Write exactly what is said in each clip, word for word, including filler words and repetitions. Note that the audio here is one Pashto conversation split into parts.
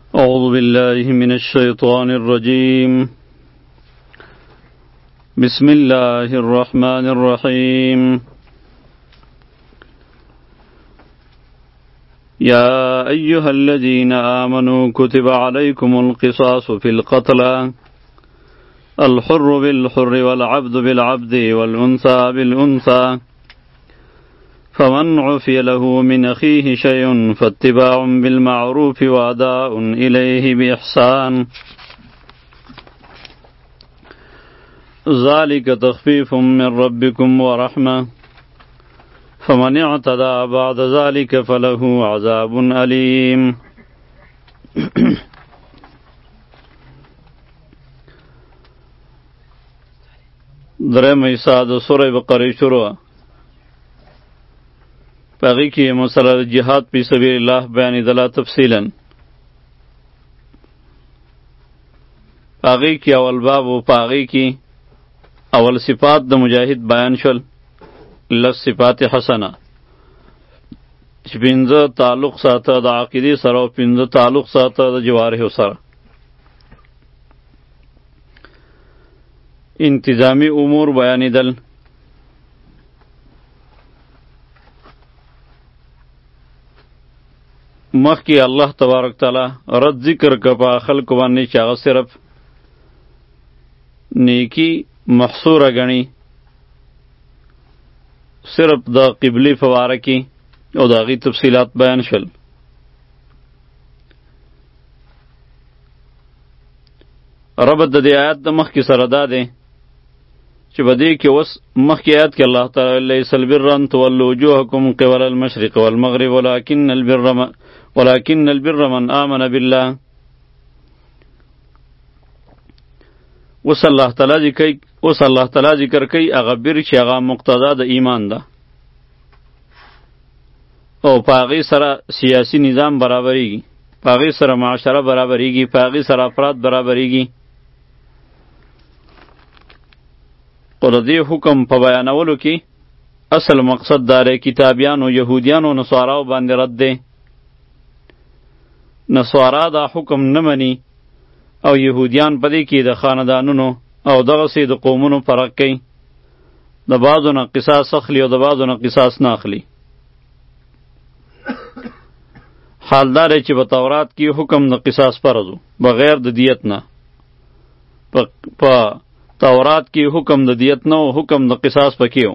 أعوذ بالله من الشيطان الرجيم. بسم الله الرحمن الرحيم. يا أيها الذين آمنوا كتب عليكم القصاص في القتلى الحر بالحر والعبد بالعبد والأنثى بالأنثى فمن عفي له من أخيه شيء فاتباع بالمعروف وأداء إليه بإحسان ذلك تخفيف من ربكم ورحمة فمن اعتدى بعد ذلك فله عذاب أليم. درم ایسا د سوره بقره شروع پاگی کی مسئلہ جہاد پی سبیل اللہ بیانی دلا تفصیلا پاگی کی اول باب و پاگی کی اول صفات د مجاہد بیان شل لس صفات حسنہ پنز تعلق ساتا د عقیدی سر و پنز تعلق ساتا د جوارح سر انتظامی امور بیانی دل مخ کی اللہ تبارک تعالی رد ذکر کپا خلق وانی چاغ صرف نیکی محصور گنی صرف دا قبلی فوارکی او دا غی تفصیلات بیان شل. ربط دا دی آیات دا مخ کی سردا دے چی بدی کی وس مخ کی آیات کی اللہ تعالی لیس البر ان تولوا وجوهکم قبل المشرق والمغرب ولكن البر ولكن البر من آمن بالله. وس اللہ تعالی ذکر وس اللہ تعالی ذکر کئی اغا بر چی اغا مقتضا دا ایمان دا او پاغی سرا سیاسی نظام برابری گی، پاغی سرا معاشرہ برابری گی، پاغی سرا افراد برابری گی. اور دی حکم پا بیانولو کی اصل مقصد دارے کتابیان و یہودیان و نصاراو باندے رد دے. نصارا دا حکم نمانی او یهودیان پدی کی د خاندانونو او دغسی د قومونو فرق کئی، د بعضو نه قصاص اخلی او د بعضو نه قصاص نه اخلی. حال داره چې په تورات کی حکم د قصاص فرضو بغیر د دیت نه، په تورات کی حکم د دیت نه او حکم د قصاص پکیو.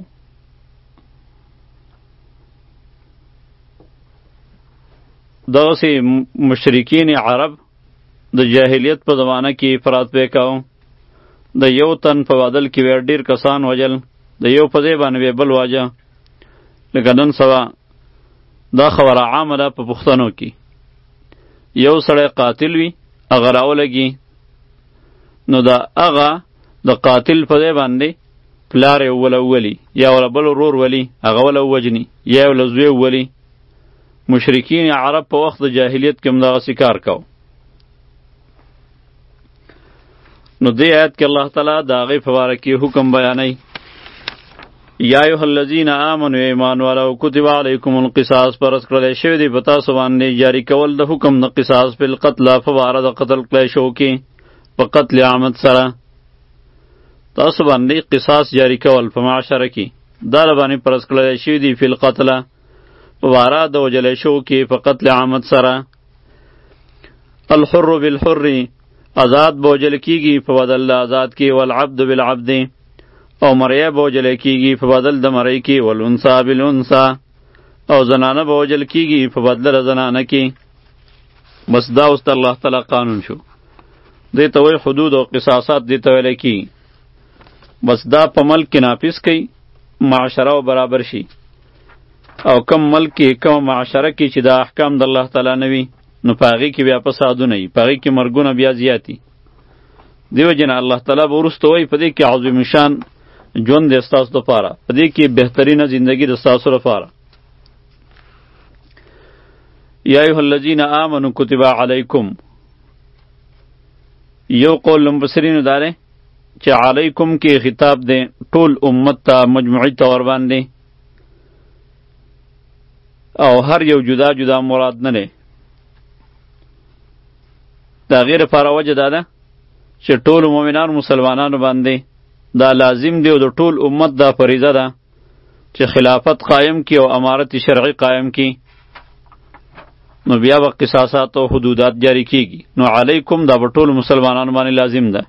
دغسی مشرکین عرب د جاهلیت په زمانه کې افراط وکاو، د یو تن په بدل کې ور ډیر کسان وجل، د یو په ځای باندې بل واجه. لکه نن سبا دا خبره عامه ده په پښتنو کې، یو سړی قاتل وي هغه راولګي نو دا هغه د قاتل په ځای باندې پلار یې ولولی یا ولا بل ورور ولی هغه ولا وجني یا ولا زوی ولی. مشرکین عرب په وخت د جاهلیت کې هم دغسې کار کو. نو دی آیت کې الله تعالی د هغې په باره کې حکم بیانوي. یا ایها الذین آمنوا ایمان والو کتب علیکم القصاص فرض کړلی شوی دی په تاسو باندې جاری کول د حکم د قصاص په القتل په باره د قتل کړی شو کې په قتل عمد سره تاسو باندې قصاص جاری کول په معاشره کې دا باندې فرض کړلی شوی دی فی القتل په باره د وجلی شو کې په قتل عمد سره. الحر بالحر آزاد بوجل کیگی په بدل د آزاد کی، والعبد بالعبد او مریه بوجل کیگی په بدل د مری کی، والانثى بالانثى او زنانه بوجل کیگی په بدل د زنانه کی. بس دا اوس د الله تعالی قانون شو. دې ته وایي حدود او قصاصات دې ته ویلی کی. بس دا په ملک کې نافذ کئ معاشره او برابر شي، او کم ملک کې کم معاشره کې چې دا احکام د الله تعالی نه وي نو پاغی کی بیا فسادونه وي، پاغی کی مرګونه بیا زیاتی. دیو جن الله تعالی به وروسته وایي په دې کې عظیم شان ژوند دی ستاسو دپاره، په دې کې بهترینه زندگی د ستاسو لپاره. یا ایها الذین آمنوا کتب علیکم، یو قول مفسرینو داره چې علیکم کې خطاب دی ټول امت ته مجموعی طور باندې، او هر یو جدا جدا مراد نه دی. دا غیر لپاره وجه دا ده چې ټول مؤمنان مسلمانانو باندې دا لازم دی او د ټول امت دا فریضه ده چې خلافت قائم کی او امارت شرعی قائم کی، نو بیا به قصاصات او حدودات جاری کیږي. نو علیکم دا به ټول مسلمانانو باندې لازم ده.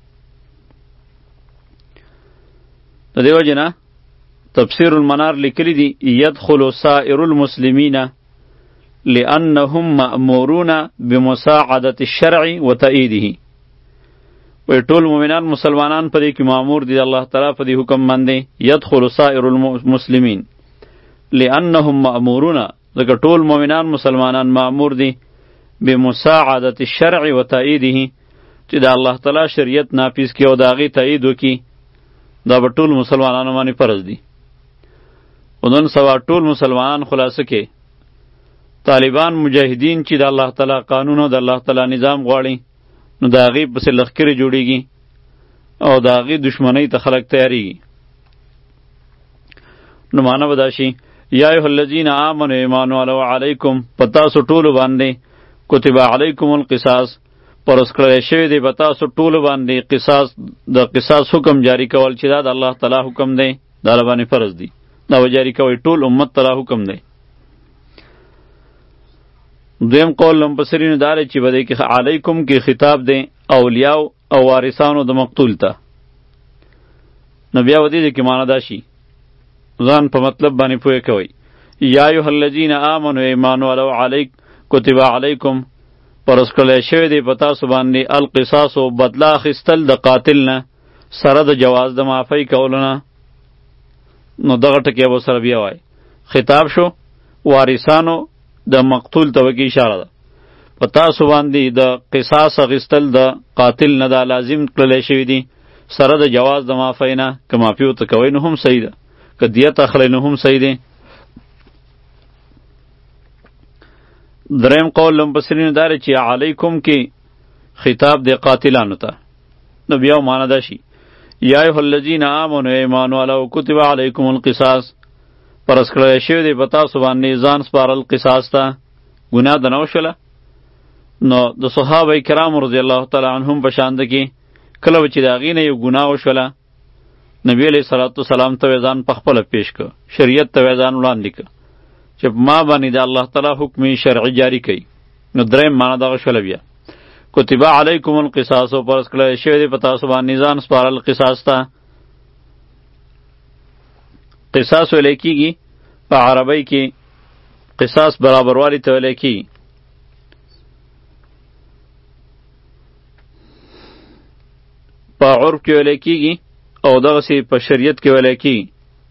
د دې وجه نه تفسیر المنار لیکلی دی یدخل سائر المسلمین لأنهم مأمورون بمساعدة الشرع وتأییده. وی ټول مؤمنان مسلمانان په دې کې مأمور دي الله تعالی په دې حکم باندې. یدخل سائر المسلمین لأنهم مأمورون، ځکه ټول مؤمنان مسلمانان مأمور دي بمساعدة الشرع وتأییده، چې د الله تعالی شریعت نافذ کړي او د هغې تأیید وکړي. دا به ټول مسلمانانو باندې فرض دي. او نن سبا ټول مسلمانان خلاصه کې طالبان مجاهدین چې د الله تعالی قانون او د الله تعالی نظام غواړي، نو د هغې پسې لښکرې جوړیږي او د هغې دشمنۍ ته خلک تیاریږي. نو معنی به دا شي یا ایها الذین آمنوا ایمان والو علیکم، په تاسو ټولو باندې کتب علیکم القصاص، پرس کړی شوی دی په تاسو ټولو باندې قصاص، د قصاص حکم جاری کول چې دا د الله تعالی حکم دی، دا باندې فرض دی، دا به جاری کوئ، ټول امت تعالی حکم دی. دویم قول لمپسرینو دا دی چې په دې کې علیکم کې خطاب دی اولیاء او وارثانو د مقتول ته. نو بیا ودې کې معنی دا شي ځان په مطلب باندې پوهه کوئ. یا ایها الذین آمنوا ایمان والو علیک کتب علیکم، پرس کړی شوی دی په تاسو باندې القصاص و بدله اخیستل د قاتل نه سره د جواز د معافی کولو نه. نو دغه ټکی به سره بیا وای خطاب شو وارثانو د مقتول ته وکي اشاره ده. په تاسو باندې د قصاص اخیستل د قاتل نه دا لازم کړلی شوی دی سره د جواز د معافی نه. که معافي ورته کوئ نو هم صحیح ده، که دیت اخلی نو هم صحیح دی. دریم قول لمپسرینو دا دی چې علیکم کې خطاب دی قاتلانو ته. نو بیا معنی دا شي یا ایها الذین آمنوا ایمان والو کتب علیکم القصاص، پرس کړی شوی دی په تاسو باندې ځان سپارل قصاص ته. ګناه د نه وشوله، نو د صحابه کرامو رضی الله تعالی عنهم په شان ده کې کله به چې د هغې نه یو ګناه وشوله، نبی علیه صلات وسلام ته یې ځان پخپله پیش کړ، شریعت ته یې ځان وړاندې کړ چې ما باندې د الله تعالی حکم شرعي جاری کوي. نو دریم معنی دغه شوله بیا کتب علیکم القصاص، او پرس کړی شوی دی په تاسو باندې ځان سپارل قصاص ته. قصاص ویلی کېږي په عربی کې قصاص برابروالی ته ویلی کېږي. په عرف کې ویلی کېږي او دغسې په شریعت کې ویلی کېږي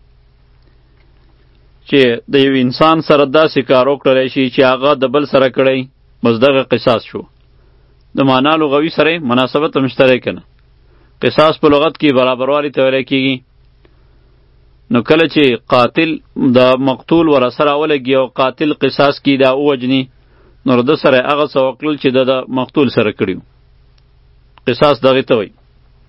چې د یو انسان سره داسې کار وکړلی شي چې هغه د بل سره کړی، بس دغه قصاص شو. د معنا لغوي سره مناسبت مشترک نه. قصاص په لغت کې برابروالی ته ویلی کېږي. نو کله چې قاتل د مقتول ور سره ولګي او قاتل قصاص کی دا وجنی، نو د سره هغه څه وکړل چې د مقتول سره کړیو، قصاص دغه ته وایي.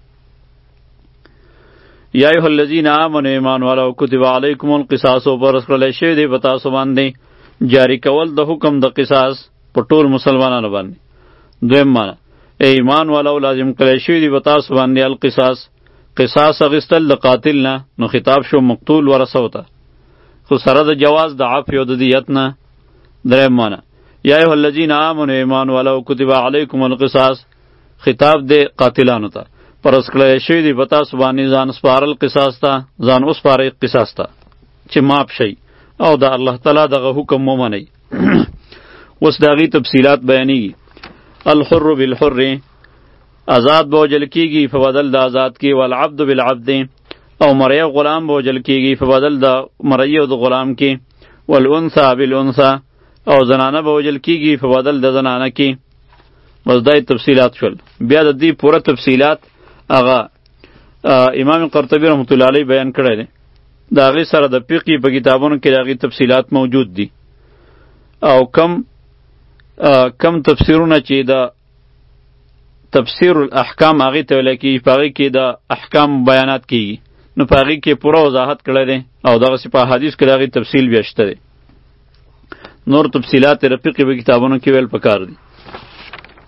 یا ایها الذین آمنوا ایمان والو کتب علیکم القصاص، او پرس کړلی شوی دی په تاسو باندې جاری کول د حکم د قصاص په ټول مسلمانانو باندې. دویم معنی ایمان والو لازم کړی شوی دی په تاسو باندې القصاص، قصاص اخیستل د قاتل نه. نو خطاب شو مقتول ورثو ته، خو سره د جواز د عفو او د دیت نه. دریم معنی یا ایها الذین آمنوا ایمان والو کتب علیکم القصاص، خطاب دی قاتلانو ته، پرس کړی شوی دی په تاسو باندې ځان سپارل قصاص ته، ځان وسپارئ قصاص ته چې ماپ شئ او د الله تعالی دغه حکم ومنئ. اوس د هغې تفصیلات بیانیږي. الحر بالحر، آزاد به وجل کیږي په بدل د آزاد کې، والعبد بالعبد، او مری او غلام به وجل کیږي په بدل د مری او د غلام کې، والانثى بالانثى، او زنانه به وجل کیږي په بدل د زنانه کې. بس دای تفصیلات شول. بیا د دې پوره تفصیلات هغه امام قرطبی رحمت الله علیه بیان کړی دی. د هغې سره د فقهي په کتابونو کې د هغې تفصیلات موجود دي، او کم کم تفسیرونه چې د تفسیر الاحکام هغې ته ویلی کېږي، په هغې کې د احکام بیانات کېږي، نو په هغې کې پوره وضاحت کړی دی، او دغسې په حدیث کې د هغې تفصیل بیا شته دی. نور تفصیلات یې د فقهي په کتابونو کې ویل پکار دي.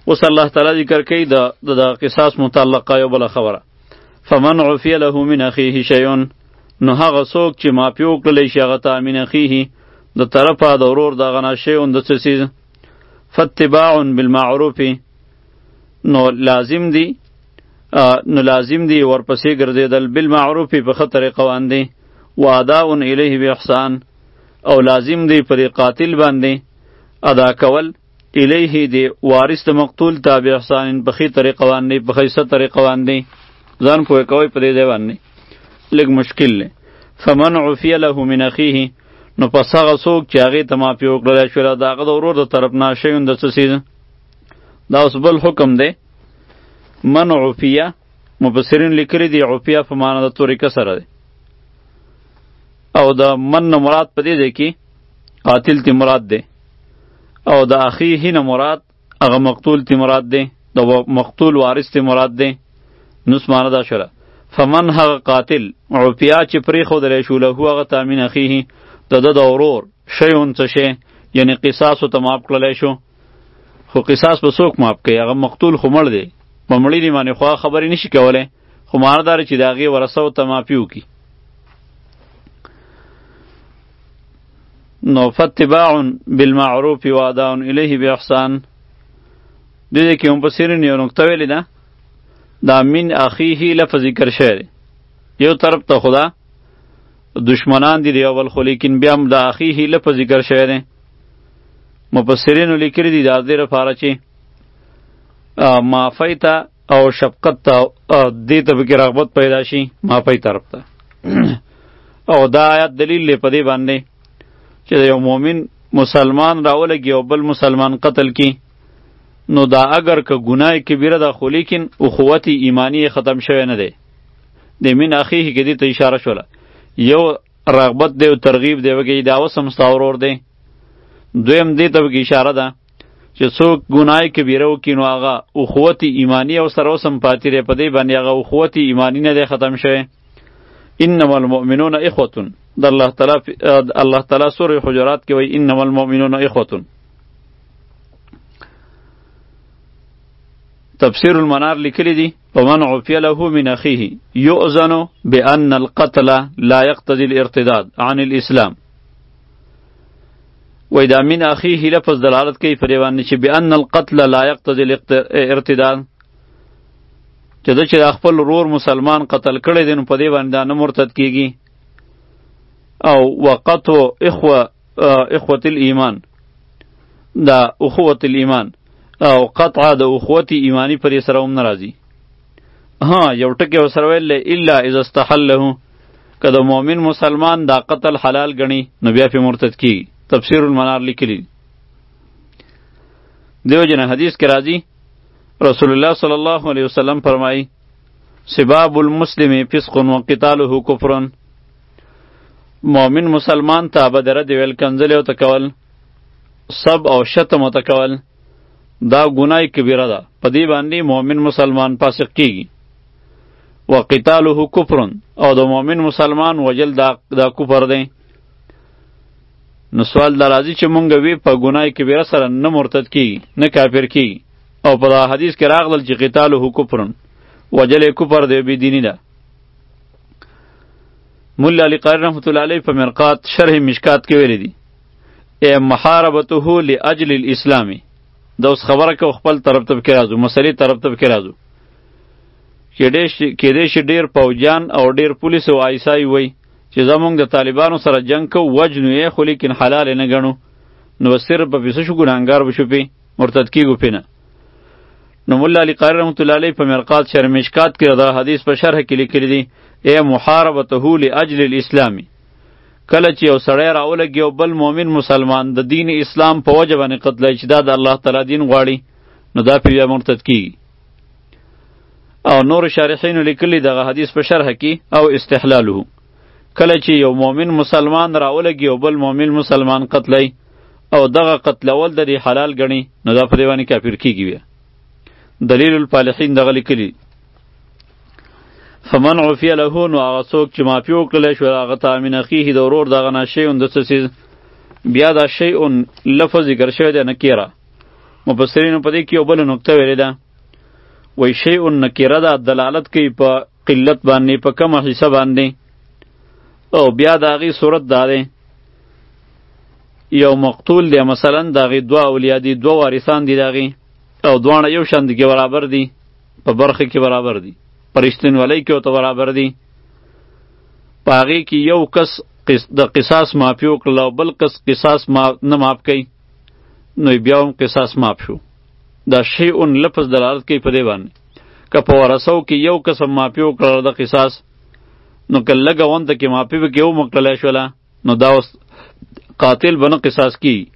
اوس الله تعالی ذکر کوي د د قصاص متعلقه یو بله خبره. فمن عفی له من اخیه شیء، نو هغه څوک چې معافي وکړلی شي هغه ته من اخیه د طرفه د ورور دغه نه شیء د څه څیز، فاتباع بالمعروف، نو لازم دی نو لازم دی ورپسې ګرځېدل بالمعروف په ښه طریقه باندې، و اداء الیه باحسان، او لازم دی پر قاتل باندې ادا کول الیه دی وارث د مقتول ته باحسان په ښې طریقه باندې په ښایسته طریقه باندې. ځان پوه کوئ په دې ځای باندې لږ مشکل دی. فمن عفی له من اخیه، نو پس هغه څوک چې هغې ته معافي وکړلی شوله د هغه د ورور د طرف نه شیون د څه څیز. دا اوس بل حکم دی. من عفیه مفسرین لیکلي دي عفیه په معنی د تورې کسره دی، او د من نه مراد په دې دی کې قاتل تی مراد دی، او د اخیه نه مراد هغه مقتول تی مراد دی، د مقتول وارث تی مراد دی. نوس معنی دا شوله فمن هغه قاتل عفیه چې پرېښودلی شو له هغه ته من اخیه د ده د ورور شیون څه شی، یعنی قصاص ورته معاف کړلی شو. خو قصاص به څوک معاف کوي؟ هغه مقتول خو مړ دی، په مړینې باندې خو هغه خبرې نشي کولی، خو معنی دا چې د هغې ورثه ورته معافي وکړي. نو فاتباع بالمعروف و اداء الیه باحسان. دې دې کې مفسرین یو نکته ویلې ده، دا من اخیه لفظ ذکر شوی دی، یو طرف ته خدا دشمنان دي د یو بل، خو لیکن بیا هم د اخیه لفظ ذکر شوی دی. مفسرینو لیکلي دي دا دې لپاره چې معافی ته او شفقت ته دې ته پکې رغبت پیدا شي معافی طرف ته. او دا آیات دلیل دی په دې باندې چې یو مؤمن مسلمان راولګي او بل مسلمان قتل کی، نو دا اگر که گناه کبیره ده خو لیکن اخوت ایمانی ختم شوی نه دی. د من اخیه کې دې ته اشاره شوله، یو رغبت دی او ترغیب دی وګي دا اوس هم ستا ورور دی. دویم دې ته وګي اشاره ده چې څوک ګناه کبیره وکړي نو هغه اخوت ایمانی او سره اوس هم پاتې دی، په دې باندې هغه اخوت ایمانی نه دی ختم شوی. انما المؤمنون اخوة، د الله تعالی الله تعالی سورة حجرات کې وایي انما المؤمنون اخوة. تفسیر المنار لیکلی دی ومن عفی له من اخیه یؤذن بان القتل لا یقتضی الارتداد عن الاسلام. وای دا من اخیه لفظ دلالت کوي پر دیوان چې بان القتل لا یقتضی الارتداد، چې د چې خپل ورور مسلمان قتل کړی دی نو په دې باندې نه مرتد کیږي. او وقتو اخوه اخوة الایمان، دا اخوة الایمان او قطعه د اخوت ایمانی پر سره هم ناراضي. ها یو ټکی وسره ویل الا اذا استحله، کله مؤمن مسلمان دا قتل حلال غني نو بیا په مرتد کی. تفسیر المنار لیکلی. دیو جن حدیث کې راځي رسول الله صلی الله علیه وسلم فرمایي سباب المسلم فسق وقتاله کفر. مؤمن مسلمان ته بدره دی ویل کنځل او تکول، سب او شتم او تکول دا گناه کبیره ده، په دې باندې مؤمن مسلمان فاسق کیږي. وقتاله کفر، او د مؤمن مسلمان وجل دا دا کفر دی. نو سوال دا راځي چې مونږ وی په گناه کبیره سره نه مرتد کیږي نه کافر کیږي، او په حدیث کې راغلل چې قتاله کفر، وجل کفر دی بی دینی ده. مولا علی قاری رحمت الله علیه په مرقات شرح مشکات کې ویل دي ای محاربته لاجل الاسلام. دا اوس خبره که خپل طرف ته کې راځو، مسلې طرف ته کې راځو، کې دې شي ډیر پوجان او ډیر پولیس او آیسای وای چې زمونږ د طالبانو سره جنگ کو وجنو یې، خو لیکن حلال نه ګڼو، نو صرف په پیسو شو ګناهګار بشو پی مرتد کیږو پینه. نو مولا علی قاری رحمت الله علیه په مرقات شرح مشکات کې دا حدیث په شرح کې لیکلی دی ای محاربته لاجل الاسلام. کله چې یو سړی راولګي او بل مؤمن مسلمان د دین اسلام په وجه باندې قتلای چې دا د الله تعالی دین غواړي نو دا په بیا مرتد کیږي. او نور شارحین لیکلی دغه حدیث په شرح کې او استحلاله، کله چې یو مؤمن مسلمان راولګي او بل مؤمن مسلمان قتلای او دغه قتلول د حلال غني نو دا په دی باندې کافر کیږي. بیا دلیل الفالحین دغه لیکلی فمن عفی له، نو هغه څوک چې معافي وکړلی شو هغه ته من اخیه د ورور دغه نه شیون د څه څیز. بیا دا شیون لفظ ذکر شوی دی نکیره، مفسرینو په دې کې یو بل نکته ویلې ده، وای شیء نکره ده، دلالت کوي په قلت باندې، په کم حصه باندې. او بیا د هغې صورت دا دی، یو مقتول دی مثلا د هغې دوه اولیا دي، دوه وارثان دي د هغې، او دواړه یو شان کې برابر دي، په برخه کې برابر دي، په رښتینولۍ کې ورته برابر دي. په هغې کې یو کس د قصاص معافي وکړله او بل کس قصاص نه معاف کوي، نو بیا هم قصاص معاف شو. دا شیء لفظ دلالت کوي په دې باندې. که په ورثو کې یو کس هم معافي وکړله د قصاص، نو که لږه غونده کې معافي پکې ومکړلی شوله، نو دا اوس قاتل به نه قصاص کیږي.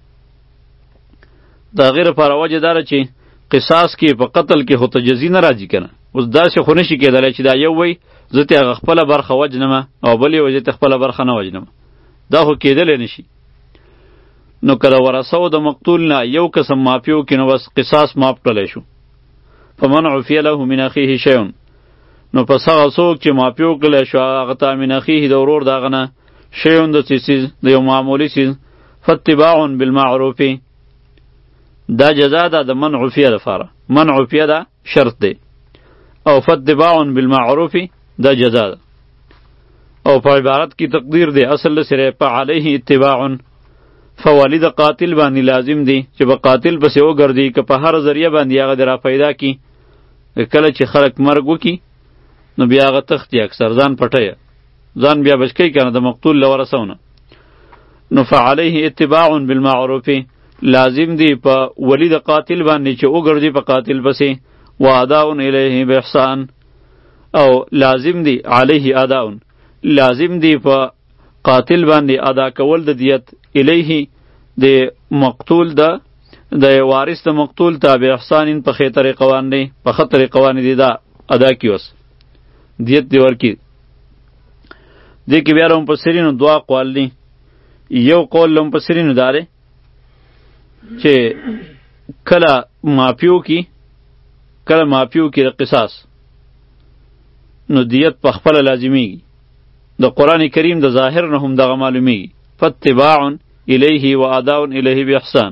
د هغې لپاره وجه دا ده چې قصاص کې په قتل کې خو تجزي نه راځي که نه. اوس داسې خو نشي کېدلی چې دا یو وی زه تې هغه خپله برخه وجنمه او بل یې وایي زه تې خپله برخه نه وجنمه، دا خو کېدلی نشي. نو که د ورثو د مقتول نه یو قسم معافي وکړي، نو بس قصاص معاف کړلی شو. فمن عفی له من اخیه شیء، نو پس هغه څوک چې معافي وکړلی شو هغه ته من اخیه د ورور د هغه نه شیء د څه څیز، د یو معمولي څیز، فاتباع بالمعروف، دا جزا ده د من عفیه لپاره. من عفیه ده شرط دی، او فاتباع بالمعروف دا جزا ده. او په عبارت کې تقدیر دی، اصل سره په علیه اتباع، فوالد قاتل باندې لازم دی چې په قاتل پسې وګرځي، که په هر ذریعه باندې هغه د را پیدا کی. کله چې خلک مرګ وکي نو بیا هغه تختی، اکثر ځان پټوي، ځان بیا بچ کوي که نه د مقتول له ورثونه. نو فعلیه اتباع بالمعروف، لازم دی په ولی د قاتل باندې چې وګرځي په قاتل پسې، و اداء الیه باحسان، او لازم دی علیه اداء، لازم دی په قاتل باندې ادا کول د دیت، الیه د مقتول د د وارث د مقتول ته به احسان په خې طریقه باندې، په خې طریقه باندې دا ادا کیوس دیت دی ورکی. دې کې بیا مفسرینو دوه اقوال دي. یو قول مفسرینو دا دی چې کله معافیو کی کله معافیو کی د قصاص، نو دیت په خپل لازمیږي. د قرآن کریم د ظاهر نه هم دغه معلومیږي، فاتباع الیه و اداء الیه باحسان.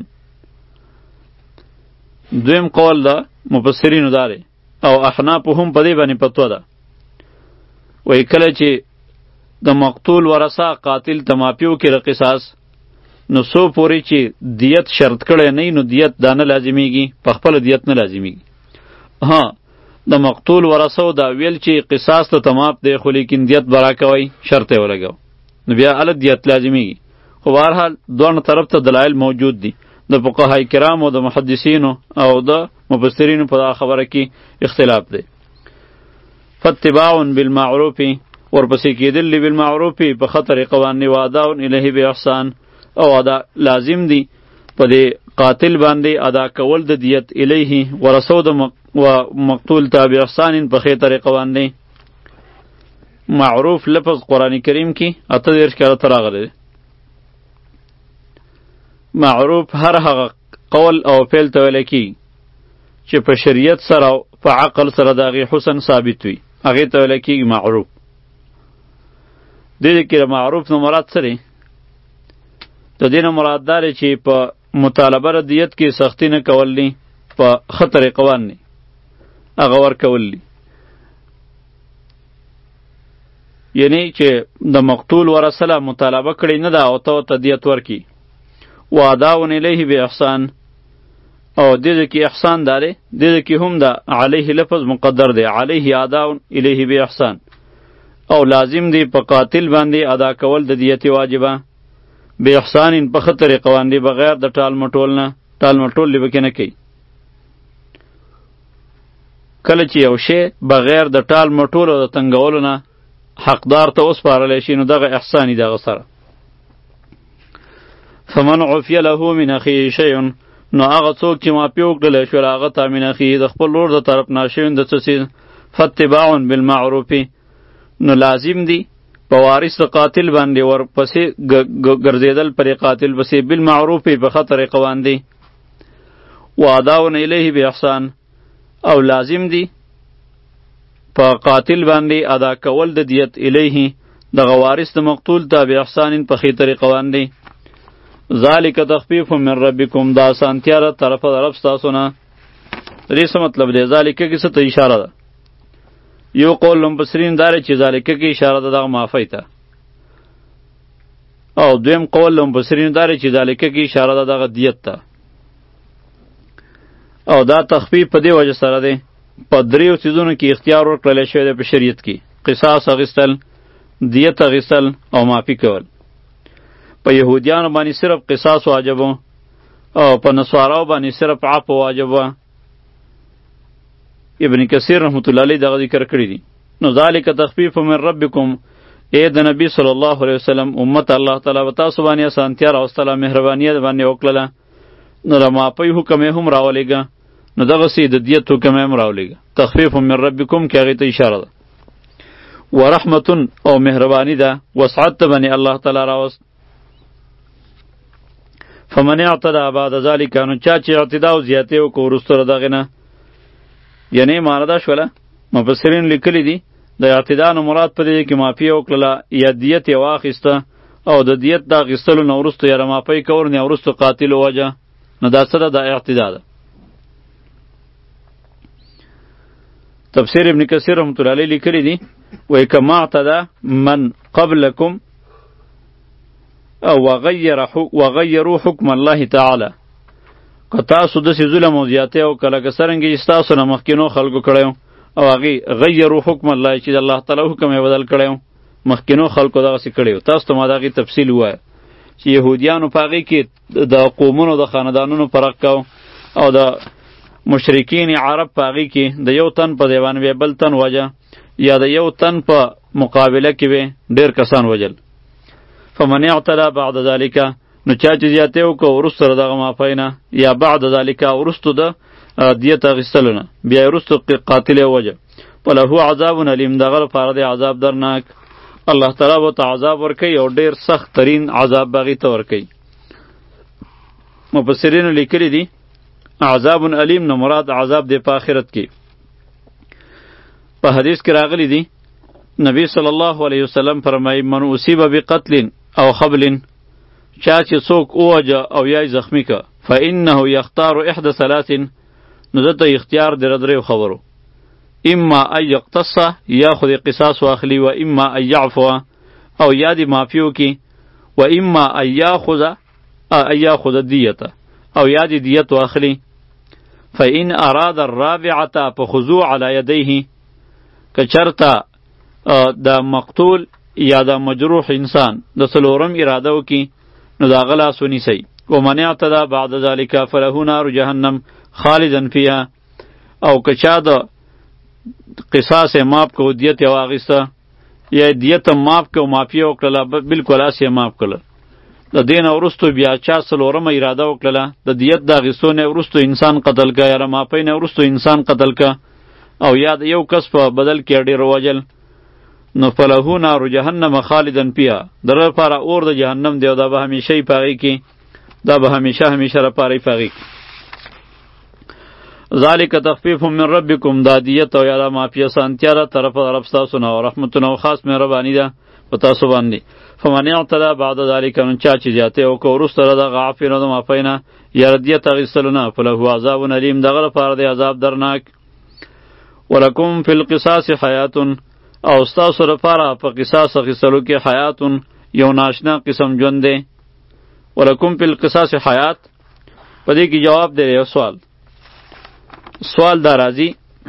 دویم قول دا مفسرینو دا دی، او احناف هم په دې باندې فتوا ده، وایي کله چې د مقتول ورثه قاتل ته معافي وکړي د قصاص، نو څو پورې چې دیت شرط کړی نه نو دیت دا نه لازمیږي، په خپله دیت نه لازمیږي. ها د مقتول ورثو دا ویل چې قصاص ته تمام دی، خو لیکن دیت به راکوئ، شرط یې ولګو، نو بیا هله دیت لازمیږي. خو بهرحال دواړه طرف ته دلایل موجود دي، د فقهای کرامو، د محدثینو او د مفسرینو په دا خبره کې اختلاف دی. فاتباع بالمعروف، ورپسې کېدل بالمعروف په ښه طریقه باندې، و اداء الیه باحسان، او ادا لازم دی په دې قاتل باندې ادا کول د دیت الیه ورثو د و مقتول ته باحسان په ښې طریقه باندې. معروف لفظ قرآن کریم کې اته دېرش کرته راغلی. معروف هر هغه قول او فعل ته ویل کېږي چې په شریعت سره او په عقل سره د هغې حسن ثابت وي، هغې ته ویل کېږي معروف. دې کې معروف نه مراد څه دی؟ د دې نه مراد دا دی چې په مطالبه د دیت کې سختی نه کول دي، په ښه طریقه باندې هغه ورکول دي. یعنی چې د مقتول ورثه له مطالبه کړې نه ده او ته ورته دیت ورکړي. و اداء الیه باحسان، او دې کې احسان دا دی، دې کې هم دا علیه لفظ مقدر دی، علیه اداء الیه باحسان، او لازم دی په قاتل باندې ادا کول د دیت واجبه باحسان، په ښه طریقه باندې، بغیر د ټال مټول نه. ټال مټول دی پکې نه کوي. کله چې یو شی بغیر د ټال مټول او د تنګولو نه حقدار ته وسپارلی شي، نو دغه احسان دی دغه سره. فمن عفی له من اخیه شیء، نو هغه څوک چې معافي وکړلی شو هغه ته من اخیه د خپل ورور د طرف نه شوی د څه څیز، فاتباع بالمعروف، نو لازم دی په وارث قاتل باندې ورپسې ګرځېدل پرې قاتل پسې بالمعروف په ښه طریقه باندې، و اداء الیه باحسان، او لازم دی په قاتل باندې ادا کول د دیت الیه دغه وارث د مقتول ته باحسان په ښې طریقه باندې. ذالک تخفیف من ربکم دا سانتیا را طرف در رب ستاسو نه. دې څه مطلب دی؟ ذالک کې څه ته اشاره ده؟ یو قول مفسرین داره چې ذالک کې اشاره ده دغه معافی ته، او دویم قول مفسرین داره چې ذالک کې اشاره ده دغه دیت ته. او دا تخفیف په دې وجه سره دی په دریو څیزونو کې اختیار ورکړل شوی دی په شریعت کې: قصاص اخیستل، دیت اخیستل او معافی کول. په یهودیانو باندې صرف قصاص واجب و او په نصاراو باندې صرف عفو واجب و. ابن کثیر رحمت الله علیه دغه ذکر کړی دی. نو ذالک تخفیف من ربکم، اے د نبی صلی الله علیه وسلم امت الله تعالی و تاسو باندې اسانتیا راوستله، مهربانیت باندې وکړله. نو د معافی حکم یې هم راولېږه، نو دغسې د دیت حکم یې هم راولېږه. تخفیف من ربکم کې هغې ته اشاره ده. ورحمتون او مهربانی ده، وسعت ته باندې الله تعالی راوست. فمن اعتدى بعد ذلك، نو چا چې اعتدا او زیاتې وکړو وروسته د دغې نه، یعنی معنی دا شوله مفسرین لیکلی دي د اعتدا نه مراد په دې کې معافي وکړله یا دیت یې واخیسته، او د دیت د اخیستلو نه وروسته یې معافی کول نه وروسته قاتل ووجه، نو دا څه ده؟ دا اعتدا ده. تفسیر ابن کثیر رحمت الله علیه لیکلی دي وایي که ما اعتدا من قبلکم او وغیر وغیروا حکم الله تعالی، که تاسو داسې ظلم او زیاتې وکړه لکه څرنګه چې ستاسو نه مخکینو خلکو کړی او هغې غیروا حکم الله چې د الله تعالی حکم یې بدل کړی و، مخکینو خلکو دغسې کړی و. تاسو ته ما د هغې تفصیل ووایه چې یهودیانو په هغې کې د قومونو د خاندانونو فرق کو، او د مشرکین عرب په هغې کې د یو تن په دیوان وی بل تن وجه، یا د یو تن په مقابله کې وی ډېر کسان وجل. فمن اعتدى بعد ذلك، نو چا چې زیاتې وکړه وروسته د دغه معافی نه، یا بعد ذلك وروسته د دیت اخیستلو نه، بیا یې وروسته قاتل یې ووجه، فله عذاب علیم، دغه لپاره دی عذاب درناک. الله تعالی به ته عذاب ورکوي او ډېر سخت ترین عذاب به هغې ته ورکوي. مفسرینو لیکلي دي عذاب علیم نه مراد عذاب دی په آخرت کې. په حدیث کې راغلی دی نبی صلی الله علیه وسلم فرمایي من اصیب بقتل او خبل، چا چې څوک ووجه او یا زخمی که، فانه یختار احد ثلاث، نو دته اختیار دی دریو خبرو: اما ان یقتص، یا خود قصاص واخلی، و اما ان یعفو، او یا دی معافیو کی، و اما ان یاخذ ان یاخذ دیت، او یا دی دیت واخلی. فان اراد الرابعه فخذوا علی یدیه، که چرته د مقتول یا د مجروح انسان د څلورم اراده وکي، نو د هغه لاس ونیسئ. ومن اعتدى بعد ذلك فله نار جهنم خالدا فيها، او که چا د قصاص ماف کو دیت یې واخیسته، یا دیت ماف کو معافي وکړله بلکل اس یې ماف کړله، د دې نه وروستو بیا چا څلورمه اراده وکړله د دیت د اخیستو نه وروستو انسان قتل که، یا د معافۍ نه وروستو انسان قتل که، او یا د یو کس په بدل کې ډېر ووجل، نو فله نار جهنم خالدا فيها، د هغه لپاره اور د جهنم دی او دا به همیشه یې په هغې کې، دا به همیشه همیشه لپاره یې په هغې کې. ذالک تخفیف من ربکم، دا دیت او یا دا معافي اسانتیا ده طرفه د رب ستاسو نه، او رحمتونه او خاص مهرباني ده په تاسو باندې. فمن اعتدى بعد ذلك، نو چا چې زیاتې وکړه وروسته د دغه عفو نه د معافۍ نه یا دیت اخیستلو نه، فله عذاب علیم، دغه لپاره دی عذاب درناک. ولکم فی القصاص حیات، او ستاسو لپاره په قصاص اخیستلو کې حیاتون یو ناشنا قسم ژوند دی. ولکم فی القصاص حیات، په دې کې جواب دی یو سوال. سوال دا راځي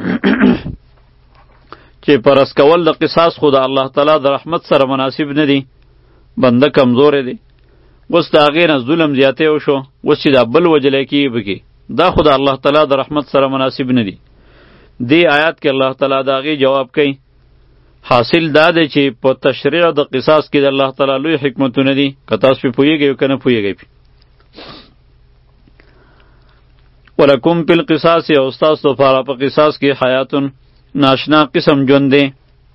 چې پرس کول د قصاص خو د الله تعالی د رحمت سره مناسب نه دی، بنده کمزور دی. اوس د هغې نه ظلم زیاتی وشو، اوس چې دا بل وجلی کېږي پکې، دا خو د الله تعالی د رحمت سره مناسب نه دی. دې آیات کې الله تعالی د هغې جواب کوي. حاصل دا دی چې په تشریع د قصاص کې د الله تعالی لوی حکمتونه دي، که تاسو پې پوهېږئ که نه پوهېږئ پې. ولکم فی القصاص، او ستاسو لپاره په قصاص کې حیاتون ناشنا قسم ژوند دی.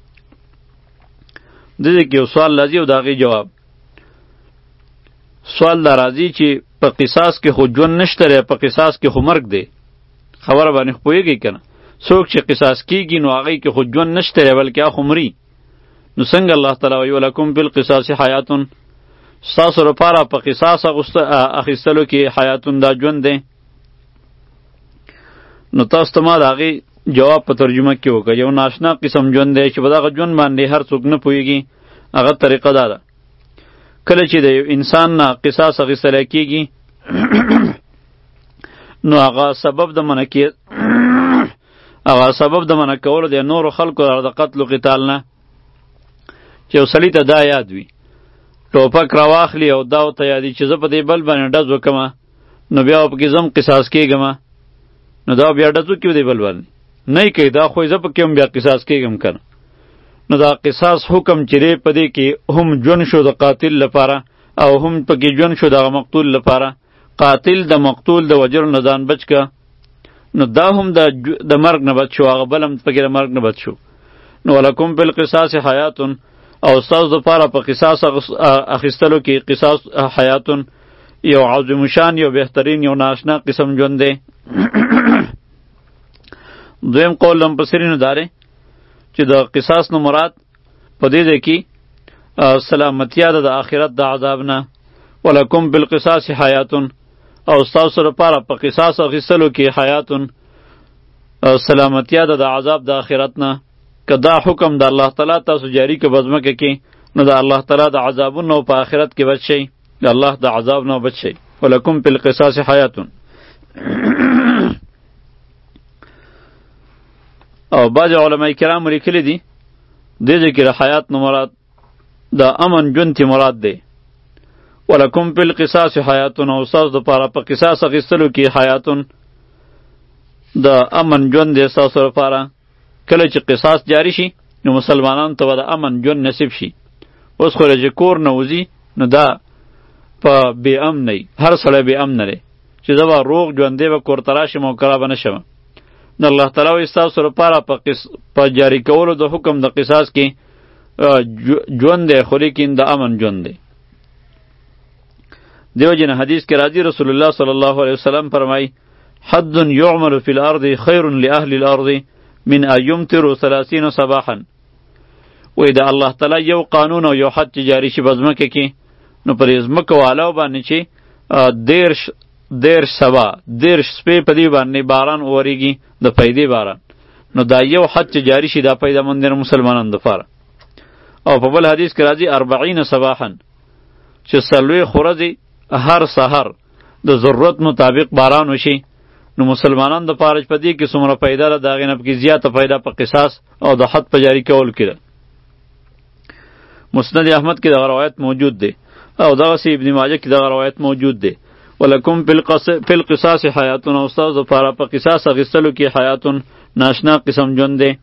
دې کې یو سوال راځي او د هغې جواب. سوال دا راځي چې په قصاص کې خو ژوند نشته دی، په قصاص کې خو مرګ دی. خبره باندې خو پوهېږئ که نه؟ څوک چې قصاص کیږي نو هغې کې خو ژوند نشته دی بلکې هغه خو مري. نو څنګه الله تعالی وایي ولکم فی القصاص حیاتون، ستاسو لپاره په قصاص اخیستلو کې حیاتون دا ژوند دی. نو تاسو ته ما د هغې جواب په ترجمه کې وکړه. یو ناشنا قسم ژوند دی چې په دغه ژوند باندې هر څوک نه پوهېږي. هغه طریقه دا ده کله چې د یو انسان نه قصاص اخیستلی کېږي نو هغه سبب د منع کې هغه سبب د منع کولو د نورو خلکو د قتل و قتال نه چې یو سړي ته دا یاد وي ټوپک راواخلي او دا ورته یادي چې زه په دې بل باندې ډز وکړمه نو بیا پکې زه هم قصاص کېږم، نو دا بیا ډز وکړي دې بل باندې نه یې کوي، دا خو زه پکې هم بیا قصاص کېږم که نه. نو دا قصاص حکم چې دی په دې کې هم ژوند شو د قاتل لپاره او هم پکې ژوند شو دغه مقتول لپاره. قاتل د مقتول د وجر نه ځان بچ که، نو دا هم د مرګ نه بچ شو، هغه بل هم پکې د مرګ نه بچ شو. نو ولکم فی القصاص حیاتون، او ستاسو دپاره په قصاص اخیستلو کې قصاص حیاتون یو عظیم شان یو بهترین یو ناشنا قسم ژوند دی. دویم قول د مفسرینو دا دی چې د قصاص نه مراد په دې دی کې سلامتیا ده د آخرت د عذاب نه. ولکم بالقصاص حیاتون، او ستاسو لپاره په قصاص اخیستلو کې حیاتون سلامتیا ده د عذاب د آخرت نه. که دا حکم د الله تعالی تاسو جاری که بزمکه کې، نو د الله تعالی د عذابونو په آخرت کې بچ شئ، د الله د عذاب نه بچ شئ. ولکم بالقصاص حیاتون. او بعض علماء کرام لیکلی دي دې ذکر حیات نو مراد د امن ژوند تی مراد دی. ولکم بالقصاص حیاتون، او ستاسو دپاره په قصاص اخیستلو کې حیاتون د امن ژوند دی ستاسو لپاره. کله چې قصاص جاری شي نو مسلمانانو ته به د امن ژوند نصیب شي. اوس خو چې کور نه وځي نو دا په بې امنۍ هر سړی بې امنه دی چې زه به روغ ژوندی به کور ته راشم او کرا به نه شم. نو الله تعالی وایي ستاسو لپاره په جاري کولو د حکم د قصاص کې ژوند دی، خو لیکن د امن ژوند دی. دیو جن حدیث کې راځي رسول الله صلی الله علیه وسلم فرمایي حد یعمل فی الارض خیر لاهل الارض من ان یمطروا ثلاثین صباحا. وایي د الله تعالی یو قانون او یو حد چې جاري شي په ځمکه کې، نو پر ځمکه والاو باندې چې دیرش دیرش سبا دیرش سپې په دې باندې باران وریږي د پیدې باران، نو دا یو حد چې جاری شي دا پیدا مند مسلمانانو دپاره. او په بل حدیث کې راځي اربعین صباحا چې څلوېښت ورځې هر سحر د ضرورت مطابق باران وشي، نو مسلمانانو دپاره په دې کې څومره پیدا ده د هغې نه پکې زیاته پیدا په قصاص او د حد په جاري کولو کې ده. مسند احمد کې دغه روایت موجود دی او دغسې ابن ماجه کې دغه روایت موجود دی. ولکم فی القصاص حیاتون، او ستاسو دپاره په قصاص اخیستلو کې حیاتون ناشنا قسم ژوند دی.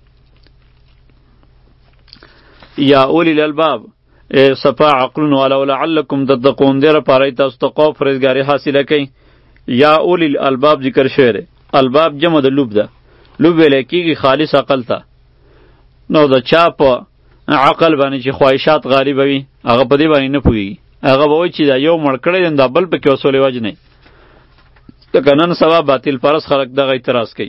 یا اولی الالباب صفا عقلون ولو لعلکم تتقون، دې لپاره تاسو تقوا پرهیزګاري حاصله کړئ. یا اولی الالباب ذکر شوی دی. الباب جمع د لوب ده، لوب ویلی کېږي خالص عقل ته. نو د چا په عقل باندې چې خواهشات غالبه وي هغه په دې باندې نه پوهېږي، هغه به وایي چې دا یو مړ کړی دی دا بل پکې وسولې وجه نه. لکه نن سبا باطل پرست خلک دغه اعتراض کوي.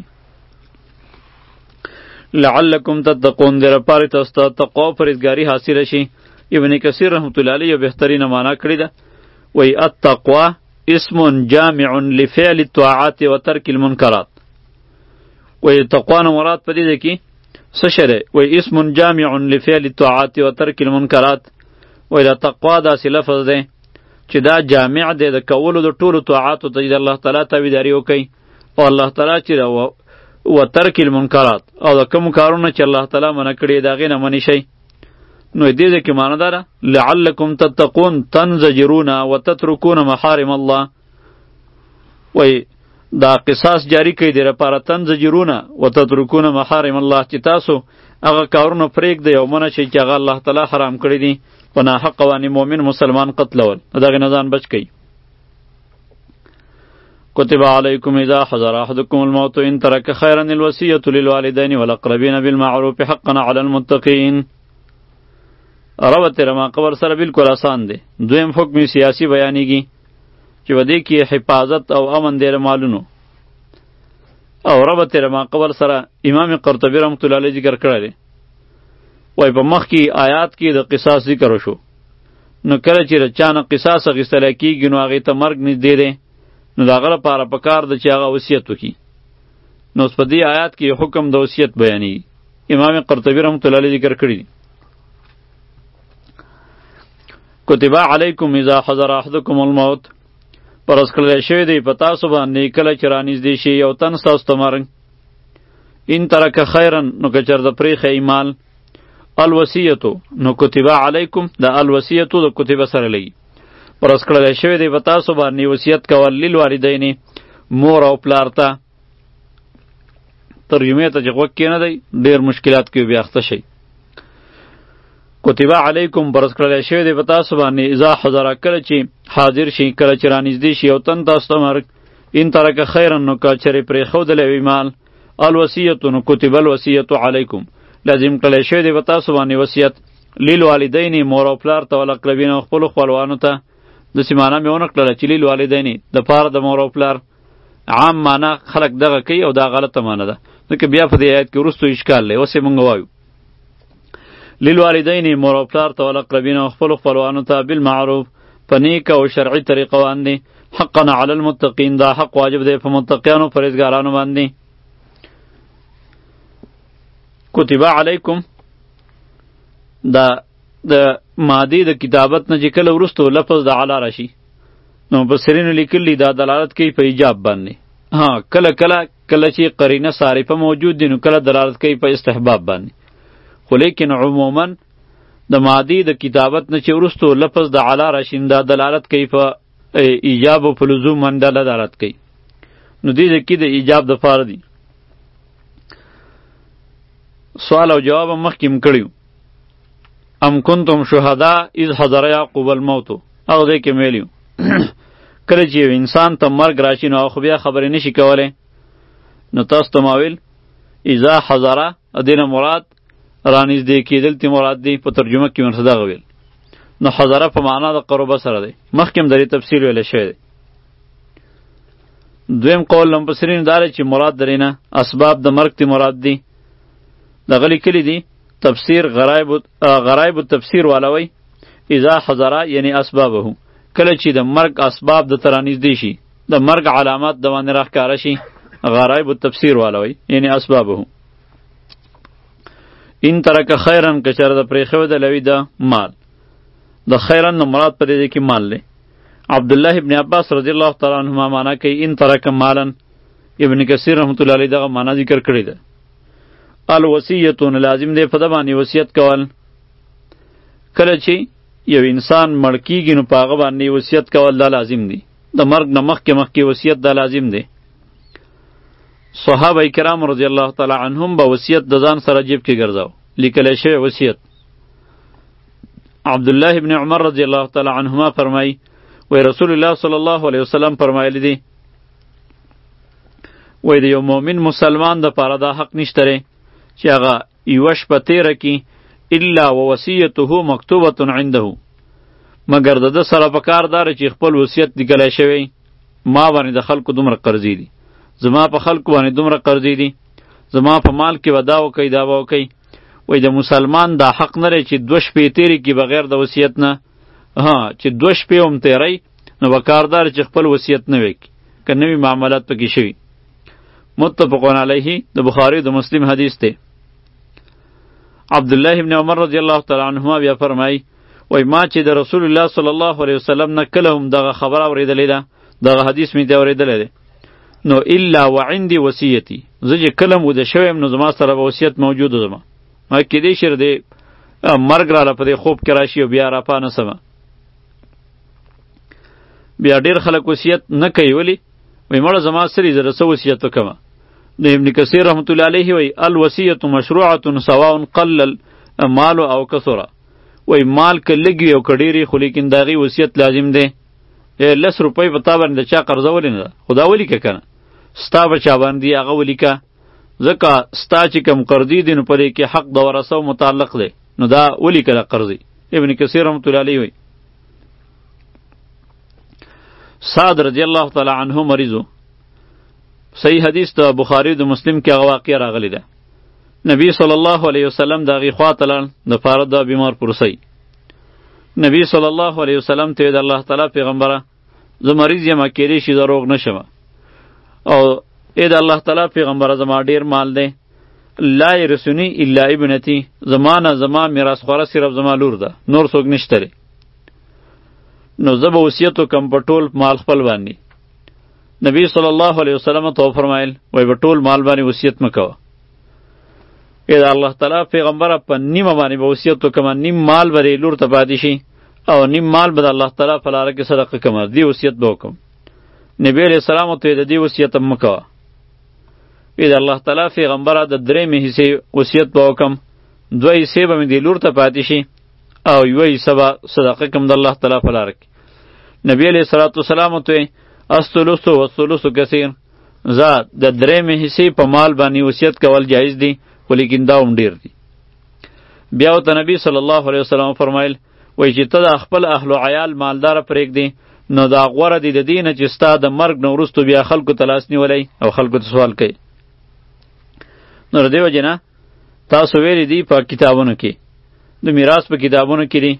لعلکم تتقون، دې لپاره تاسو ته تقوا او پرهیزګاري حاصله شي. ابن کثیر رحمت الله علیه یو بهترینه معنا کړې ده، وایي التقوا اسم جامع لفعل الطاعات وترک المنکرات. وایي تقوا نه مراد په دې ده کې څه شی دی؟ وایي اسم جامع لفعل الطاعات وترک المنکرات. وایي دا تقوا داسې لفظ دی چې دا جامع دی د کولو د ټولو طاعاتو ته چې د الله تعالی تابعداري وکړئ، او الله تعالی چې و ترک المنکرات او د کوم کارونه چې الله تعالی منع کړي د هغې نه منې شئ. نو دې ځای کې معنی دا ده لعلکم تتقون تنزجرون وتترکون محارم الله. وایي دا قصاص جاری کوي دې لپاره تنزجرون وتترکون محارم الله چې تاسو هغه کارونه پرېږدئ او منع شئ چې هغه الله تعالی حرام کړي دي په ناحقه باندې مؤمن مسلمان قتلول، د هغې نه ځان بچ کړئ. کتب علیکم اذا حضر احدکم الموت ان ترک خیرا الوصیة للوالدین والاقربین بالمعروف حقا علی المتقین. ربط رما قبر سره بالکل آسان دی. دویم حکم سیاسی بیانیږي چې په دې کې حفاظت او امن دی مالونو. او ربط رما قبر سره امام قرطبی رحمت الله علیه ذکر کړی دی. وای په مخ کې آیات کې د قصاص ذکر وشو، نو کله چې د چا نه قصاص اخیستلی کېږي نو هغې ته مرګ نږدې دی نو د هغه لپاره پکار ده چې هغه وصیت وکړي. نو اوس په دې آیات کې حکم د وصیت بیانېږي. امام قرطبي رحمت الله علیه ذکر کړي دي کتب علیکم اذا حضر احدکم الموت، پرز کړلی شوی دی په تاسو باندې کله چې رانږدې شي یو تن ستاسو ته مرګ، ان ترک خیرا نو که چېرته پرېښی مال، الوصیتو نو کتب علیکم د الوصیتو د کتب سره لګي، پرز کړلی شوی دی په تاسو باندې وصیت کول للوالدین مور او پلار ته. ترجمې ته چې غوږ کېنه دی ډېر مشکلات کې بیا اخته شئ. کتب علیکم پرز کړلی شوی دی په تاسو باندې اذا حضره کله چې حاضر شي کله چې رانږدې شي یو تن تاسو ته مرګ، ان ترک خیرا نو که چېرې پرېښودلی وي مال، الوصیتو نو کتب الوصیتو علیکم لازم کړلی شوی دی په تاسو باندې وصیت للوالدین مور او پلار ته والاقربین او خپلو خپلوانو ته. داسې معنا مې ونه کړله چې للوالدین دپاره د مور او پلار، عام معنا خلک دغه کوي او دا غلطه معنا ده، ځکه بیا په دې آیت کې وروستو اشکال دی. اوس یې مونږ وایو للوالدین مور او پلار ته والاقربین او خپلو خپلوانو ته بالمعروف په نیک او شرعي طریقه باندې، حقا علی المتقین دا حق واجب دی په متقیانو پرهیزګارانو باندې. کتب علیکم دا د مادی د کتابت نه چې کله وروستو لفظ د علی راشي نو مفسرینو لیکلي دا دلالت کوي په ایجاب باندې. ها کله کله کله چې قرینه صارفه موجود دي نو کله دلالت کوي په استحباب باندې، خو لیکن عموما د مادی د کتابت نه چې وروستو لفظ د علی راشي دا دلالت کوي په ایجاب او په لزوم باندې دلالت کوي. نو دې کې د ایجاب د فار دي. سوال او جواب مخکې م کړیو. ام کنتم شهدا اذ حضر یعقوب الموت، او دې کې ویلیو کله چې یو انسان ته مرګ راشي نو خو بیا خبرې نشي کولی، نو تاسو ته ما ویل اذا حضر دینه مراد رانږدې کېدل تی مراد دی، په ترجمه کې ورته دغه ویل. نو حضره په معنا د قربه سره دی، مخکې هم د دې تفصیل ویلی شوی دی. دویم قول له مفسرینو دا دی چې مراد د دې نه اسباب د مرګ تی مراد دی. دغه لیکلي دي تفسیر غرایب غرایب التفسیر والوی اذا حضر یعنی اسبابه، کله چې د مرګ اسباب د ته رانږدې شي د مرګ علامات د باندې راښکاره شي، غرایب التفسیر والوی یعنی اسبابه. ان ترک خیرن که چېرې د پرېښودلی وي د مال، د خیرن نه مراد په دې کې مال دی. عبدالله ابن عباس رضی الله تعالی عنهما معنا کوي ان ترک مالن، ابن کثیر رحمت الله علیه دغه معنا ذکر کړی ده. الوصیتون لازم دی په ده باندې وصیت کول. کله چې یو انسان مړ کېږي نو په هغه باندې وصیت کول دا لازم دی، د مرګ نه مخکې مخکې وصیت دا لازم دی. صحابه کرام رضی الله تعالی عنهم به وصیت د ځان سره جیب کې ګرځاو، لیکلی شوی وصیت. عبدالله ابن عمر رضی الله تعالی عنهما فرمایي وی رسول الله صلی الله علیه وسلم فرمایلی دی وی د یو مؤمن مسلمان د پاره دا حق نشته دی چې هغه یوه شپه تیره کړي الا ووصیته مکتوبه عنده، مګر د ده سره پکار داره چې خپل وصیت لیکلی شوی، ما باندې د خلکو دومره قرضې دي، زما په خلکو باندې دومره قرضې دي، زما په مال کې به دا وکئ دا به وکئ. وایي د مسلمان دا حق نه دی چې دوه شپې تېرې کړي بغیر د وصیت نه. ها چې دوه شپې هم تېری نو به کار دار چې خپل وصیت نه وکړي که نوي معاملات پکې شوي. متفقون علیه د بخاري د مسلم حدیث دی. عبدالله ابن عمر رضی الله تعالی عنهما بیا فرمایي وایي ما چې د رسول الله صلی الله علیه وسلم نه کله هم دغه خبره اورېدلې ده، دغه حدیث مې دی اورېدلی دی، نو الا وعندي وصیتی، زه چې کله م وده شوی یم نو زما سره به وصیت موجود و. زما ما کېدی شي د مرګ راله په دې خوب کې راشي او بیا راپانسمه. بیا ډېر خلک وصیت نه کوي، ولې؟ وایي مړه زما سرې زه د څه وصیت وکړمه. د ابن کثیر رحمت الله علیه وایي الوصیة مشروعة سواء قل المال او کثره، وایي مال که لږ وي او که ډېر وي خو لیکن د هغې وصیت لازم دی. لس روپۍ په تا باندې د چا قرضه ولې نه ده، خو دا ولیکه که نه ستا په چا باندې هغه ولیکه، ځکه ستا چې کوم قرضې دي نو په دې کې حق د ورثو متعلق دی، نو دا ولیکه د قرضې. ابن کثیر رحمت الله علیه وایي سعد رضی الله تعالی عنه مریضو، صحیح حدیث د بخاری د مسلم کې هغه واقعه راغلی ده. نبی صلی الله علیه وسلم د هغې خوا ته لاړ د پاره د بیمار پرسی، نبی صلی الله علیه وسلم ته د الله تعالی پیغمبره زه مریض یم کېدی شي زه روغ نشم او ای د الله تعالی پیغمبره زما ډیر مال دی لا یرثنی الا ابنتی زما نه زما میراث خوره صرف زما لور ده نور څوک نشته دی نو زه به وصیت وکم په ټول مال خپل باندې نبی صلی الله علیه وسلم ته فرمایل وای په ټول مال باندې وصیت مه کوه ای د الله تعالی پیغمبره په نیمه باندې به وصیت وکم نیم مال به لور ته پاتې شي او نیم مال به د الله تعالی په لاره کې صدقه کوم دی وصیت به وکم نبی علیہ السلام ته د دې وصیت هم مه کوه ای د الله تعالی پیغمبره د درېیمې حصې وصیت به وکم دوه حصې به مې دې لور ته پاتې شي او یوه حصه به صدقه کوم د الله تعالی په لاره کې نبی علیہ الصلوۃ والسلام ته الثلث والثلث کثیر زه د درېیمې حصې په مال باندې وصیت کول جایز دی خو لیکن دا هم ډیر دی بیا ورته نبی صلی الله علیه وسلم فرمایل وایي چې ته د خپل اهل و عیال مالداره پرېږدې نو دا غوره دی د دې نه چې ستا د مرګ نه وروستو بیا خلکو ته لاس نیولی او خلکو ته سوال کوي نو د دې وجې نه تاسو ویلی دي په کتابونو کې د میراث په کتابونو کې دي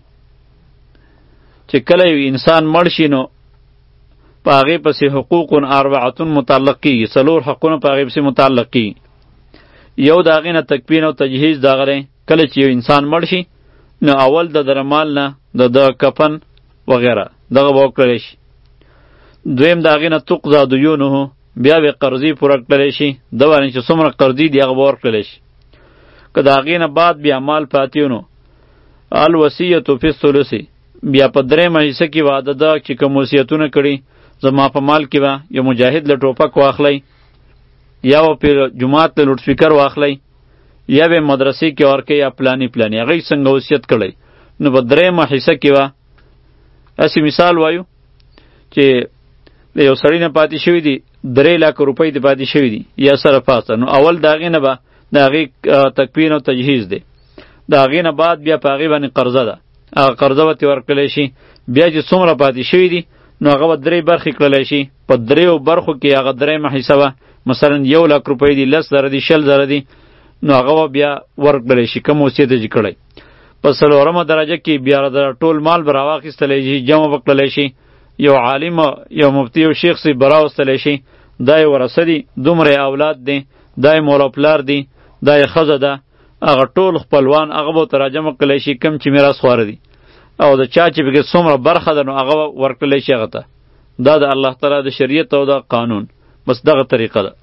چې کله یو انسان مړ شي نو په هغې پسې حقوق اربعتون متعلق کېږي څلور حقونه په هغې پسې متعلق کېږي یو د هغې نه تکفین او تجهیز دغه دی کله چې یو انسان مړ شي نو اول د در مال نه د د کفن وغیره دغه به وکړلی شي دویم د هغې نه تقضا دیونه بیا به قرضې پوره کړلی شي ده باندې چې څومره قرضې دي هغه به ورکړلی شي که د هغې نه بعد بیا مال پاتې نو الوصیة فی الثلث بیا په درېیمه حصه کې وعده ده چې کوم وصیتونه کړي زما په مال کې به یو مجاهد له ټوپک واخلی یا به پې جومات له لوډ سپیکر واخلی یا به مدرسې کې ورکوي یا پلانې پلانې هغې څنګه وصیت کړی نو په درېیمه حصه کې به هسې مثال وایو چې د یو سړي نه پاتې شوي دي درې لاکه روپۍ دې پاتې شوي دي یا سره پاسه نو اول د هغې نه به د هغې تکفین او تجهیز دی د هغې نه بعد بیا په هغې باندې قرضه ده هغه قرضه به ترې ورکړلی شي بیا چې څومره پاتې شوي دي نو هغه به درې برخې کړلی شي په دریو برخو کې هغه درېیمه حصه به مثلا یو لاک روپۍ دي لس زره دي شل زره دي نو هغه به بیا ورکړلی شي کوم وصیت یې چې کړی په څلورمه درجه کې بیا د ټول مال به راواخیستلی شي جمع به کړلی شي یو عالم یو مفتی یو شیخ صاحب به راوستلی شي دا یې ورثه دي دومره یې اولاد دی دا یې مور او پلار دي دا یې ښځه ده هغه ټول خپلوان هغه به ورته راجمع کړلی شي کوم چې میراث خواره دي او د چا چې پکې څومره برخه ده نو هغه به ورکړلی شي هغه ته دا د الله تعالی د شریعت او د قانون بس دغه طریقه ده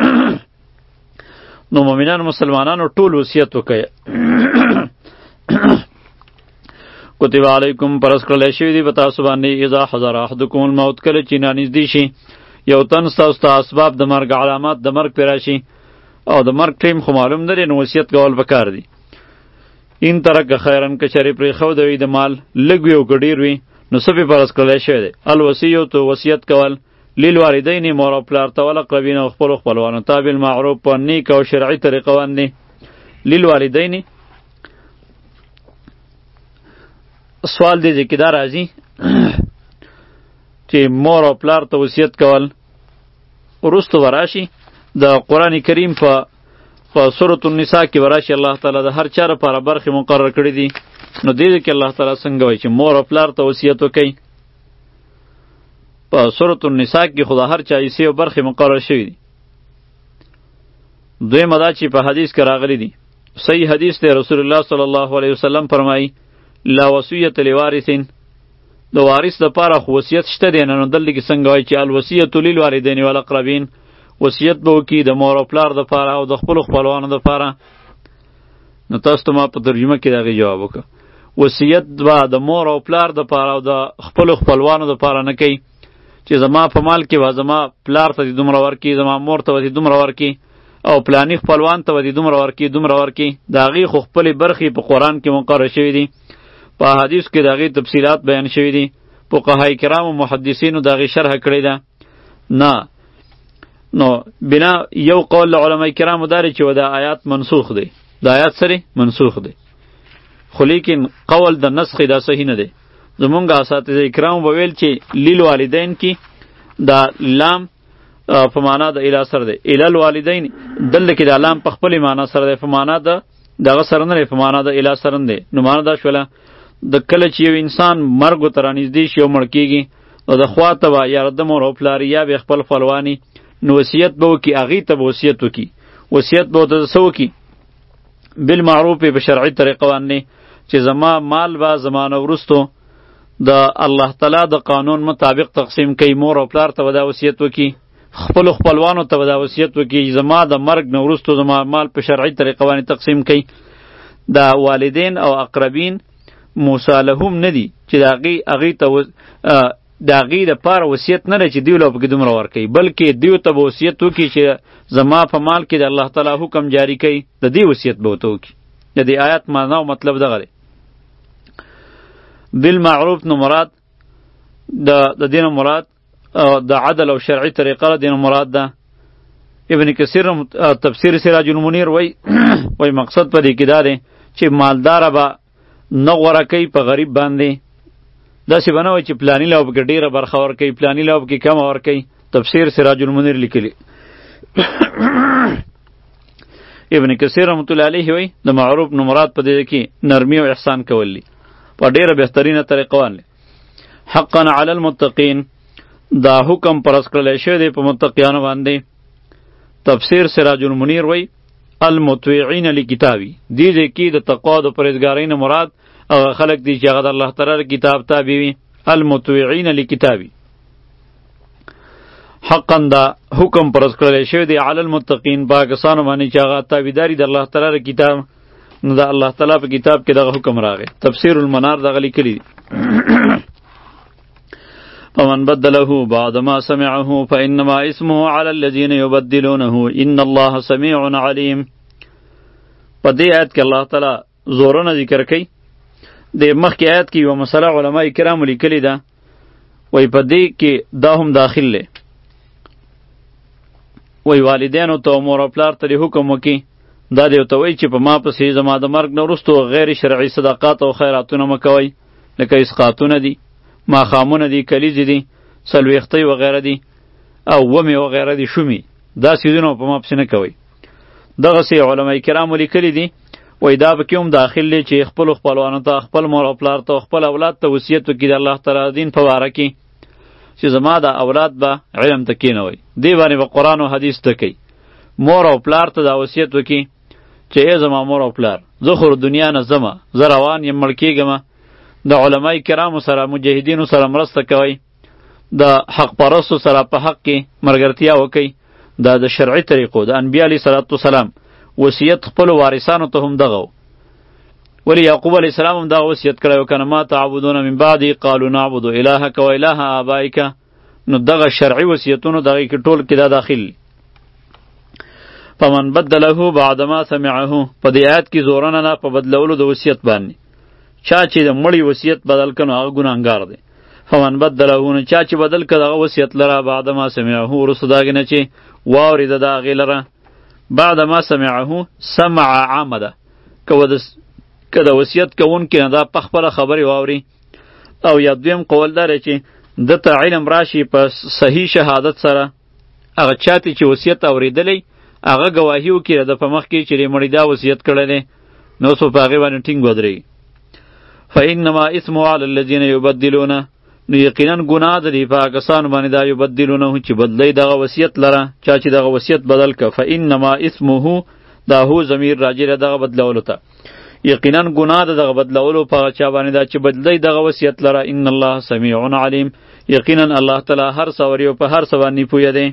نو مؤمنان مسلمانانو ټول وصیت وکړئ کتب علیکم پرس کړلی شوي دي په تاسو باندې اذا حضر احدکم الموت کله چې نانږدې شي یو تن ستاسو ته اسباب د مرګ علامات د مرګ پرې راشي او د مرګ ټیم خو معلوم نه دی نو وصیت کول پکار دي این ترک خیرن که چرې پرېښود وي د مال لږ وي او که ډېر وي نو څه پې فرض کړلی شوی دی الوصیت وصیت کول للوالدین مور او پلار ته والاقربین او خپلو خپلوانو ته بالمعروف په نیک او شرعي طریقه باندې للوالدین سوال دی چې دا راځي چې مور او پلار ته وصیت کول وروستو به راشي د قرآن کریم په په سورة النساء کې به راشي الله تعالی د هر چا لپاره برخې مقرر کړي دي نو دې کې الله تعالی څنګه وایي چې مور او پلار ته وصیت وکړئ په سورة النساء کې خو د هر چا حصې او برخې مقرر شوي دي دویمه دا چې په حدیث کې راغلی دي صحیح حدیث دی رسول الله صلی الله علیه وسلم فرمایي لا وصیت لوارثین د وارث لپاره خو وصیت شته دی نو دلته کې څنګه وایي چې الوصیت للوالدین والاقربین وصیت به وکړي د مور او پلار دپاره او د خپلو خپلوانو دپاره نو تاسو ته ما په ترجمه کې د هغې جواب وکړه وصیت به د مور او پلار دپاره او د خپلو خپلوانو دپاره نه کوي چې زما په مال کې به زما پلار ته دې دومره ورکړي زما مور ته به دې دومره ورکړي او پلاني خپلوان ته به دې دومره ورکړي دومره ورکړي د هغې خو خپلې برخې په قرآن کې مقرر شوي دي په حدیث کې د هغې تفصیلات بیان شوي دي فقهای کرامو محدثینو د هغې شرحه کړې ده نه نو بنا یو قول علماء کرامو داری چې و دا آیات منسوخ دی دا آیات سره منسوخ دی خو لیکن قول د نسخ دا صحیح نه دی زمونږ اساتذه کرام به ویل چې لیل والدین کې دا لام په معنا د الی سره دی الی الوالدین دلته کې دا لام په خپل معنا سره دی په معنا د دغه سره نه په معنا د الی سره دی نو معنا دا شوله د کله چې یو انسان مرګ ته رانږدې شي او مړ کېږي نو د خوا ته به یا د مور او پلار یا به خپل خپلواني نو وصیت به وکړي، هغې ته به وصیت وکړي. وصیت به ورته څه وکړي؟ بالمعروف په شرعي طریقه باندې چې زما مال به زما نه وروستو د الله تعالی د قانون مطابق تقسیم کوي. مور او پلار ته به دا وصیت وکړي، خپلو خپلوانو ته به دا وصیت وکړي زما د مرګ نه وروستو زما مال په شرعي طریقه باندې تقسیم کوي. دا والدین او اقربین موصالحوم نه دي چې د هغې هغې ته د هغې دپاره وصیت نه دی چې دیو له پکې دومره ورکوي، بلکې دیو ته به وصیت وکړي چې زما په مال کې د الله تعالی حکم جاری کوي، د دې وصیت به ورته وکړي. د دې آیات معنا او مطلب دغه دی. بالمعروف نو مراد د د دې نه مراد د عدل او شرعي طریقه د دې نه مراد ده. ابن کثیر تفسیر سراج المنیر وای وای مقصد په دې کې دا دی چې مالدار به نه غوره کوي په غریب باندې، داسې به نه وایي چې پلاني له به کې ډېره برخه ورکوي، پلاني له به کې کمه ورکوي. تفسیر سراج المنیر لیکلی. ابن کثیر رحمت الله علیه وای د معروف نو مراد په دې کې نرمی او احسان کول دي په ډېره بهترینه طریقه باندې. حقا علی المتقین دا حکم پرس کړلی شوی دی په متقیانو باندې. تفسیر سراج المنیر وای المطیعین لکتابی، دې ځای کې د تقوا او پرهیزګارۍ نه مراد هغه خلک دي چې هغه د الله تعالی کتاب تابع وي. المطیعین لکتابی حقا دا حکم پرس کړلی شوی دی علی المتقین په هغه کسانو باندې چې هغه تابعداري د الله تعالی کتاب، نو د الله تعالی په کتاب کې دغه حکم راغی. تفسیر المنار دغه لیکلی دی. فمن بدله بعد ما سمعه فإنما اسمه على الذين يبدلونه إن الله سميع عليم. په دې آیت کې الله تعالی زورونه ذکر کوي. د مخکې آیت کې یوه مسله علما کرامو لیکلې ده، وایي په دې کې دا هم داخل دی، وایي والدینو ته او مور او پلار ته دې حکم وکړي، دا دې ورته وایي چې په ما پسې زما د مرګ نه وروستو غیر شرعي صدقات او خیراتونه مه کوئ، لکه اسقاطونه دي، ماښامونه دي، کلیزې دي، څلوېښتۍ وغیره دي او ومې وغیره دي، شومې، دا څیزونه په ما پسې نه کوئ. دغسې علما کرامو لیکلي دي، وایي دا پکې هم داخل دی چې خپلو خپلوانو ته، خپل مور او پلار ته، خپل اولاد ته وصیت وکړي د الله تعالی دین په باره کې چې زما دا اولاد به علم ته کښېنوئ، دې باندې به قرآن او حدیث ته کوي. مور او پلار ته دا وصیت وکړي چې ای زما مور او پلار، زه خو دنیا نه ځمه، زه روان یم، مړ کېږمه، د علمای کرامو سره مجاهدینو سره مرسته کوئ، د حق پرستو سره په حق کې ملګرتیا وکئ. دا د شرعي طریقو د انبیا علیه صلات وسلام وصیت خپلو وارثانو ته هم دغه و. ولی یعقوب علیه السلام هم دغه وصیت کړی و، کنه ما تعبدون من بعدی قالوا نعبد الهک و اله آبائک. نو دغه شرعي وصیتونو دغه کې ټول کې دا داخل. فمن بدله بعد ما سمعه، په دې آیت کې زورنه نه په بدلولو د وصیت باندې. چا چې د مړی وصیت بدل کنو هغه ګناهګار دی. فمن بدله، نو چا چې بدل کړه دغه وصیت لره بعد ما سمعه، وروسته د هغې نه چې واورېده د هغې لره. بعد ما سمعه سمع عامه ده، که د وصیت کوونکي نه دا په خپله خبرې واوري، او یا دویم قول دا دی چې ده ته علم راشي په صحیح شهادت سره، هغه چاته چې وصیت اورېدلی هغه ګواهي وکړي د په مخ کې چې دې مړي دا وصیت کړی دی، نو اوس په هغې باندې ټینګ ودرېږي. فإنما اسمه على الذين يبدلونه، نو یقینا ګناه ده دی په هغه کسانو باندې دا یبدلونه چې بدلی دغه وصیت لره، چا چې دغه وصیت بدل که. فإنما اسمه دا هو ضمیر راجع دی دغه بدلولو ته، یقینا ګناه ده دغه بدلولو په هغه چا باندې دا چې بدلی دغه وصیت لره. ان الله سمیع علیم، یقینا الله تعالی هر څه اوري او په هر څه باندې پوهه دی.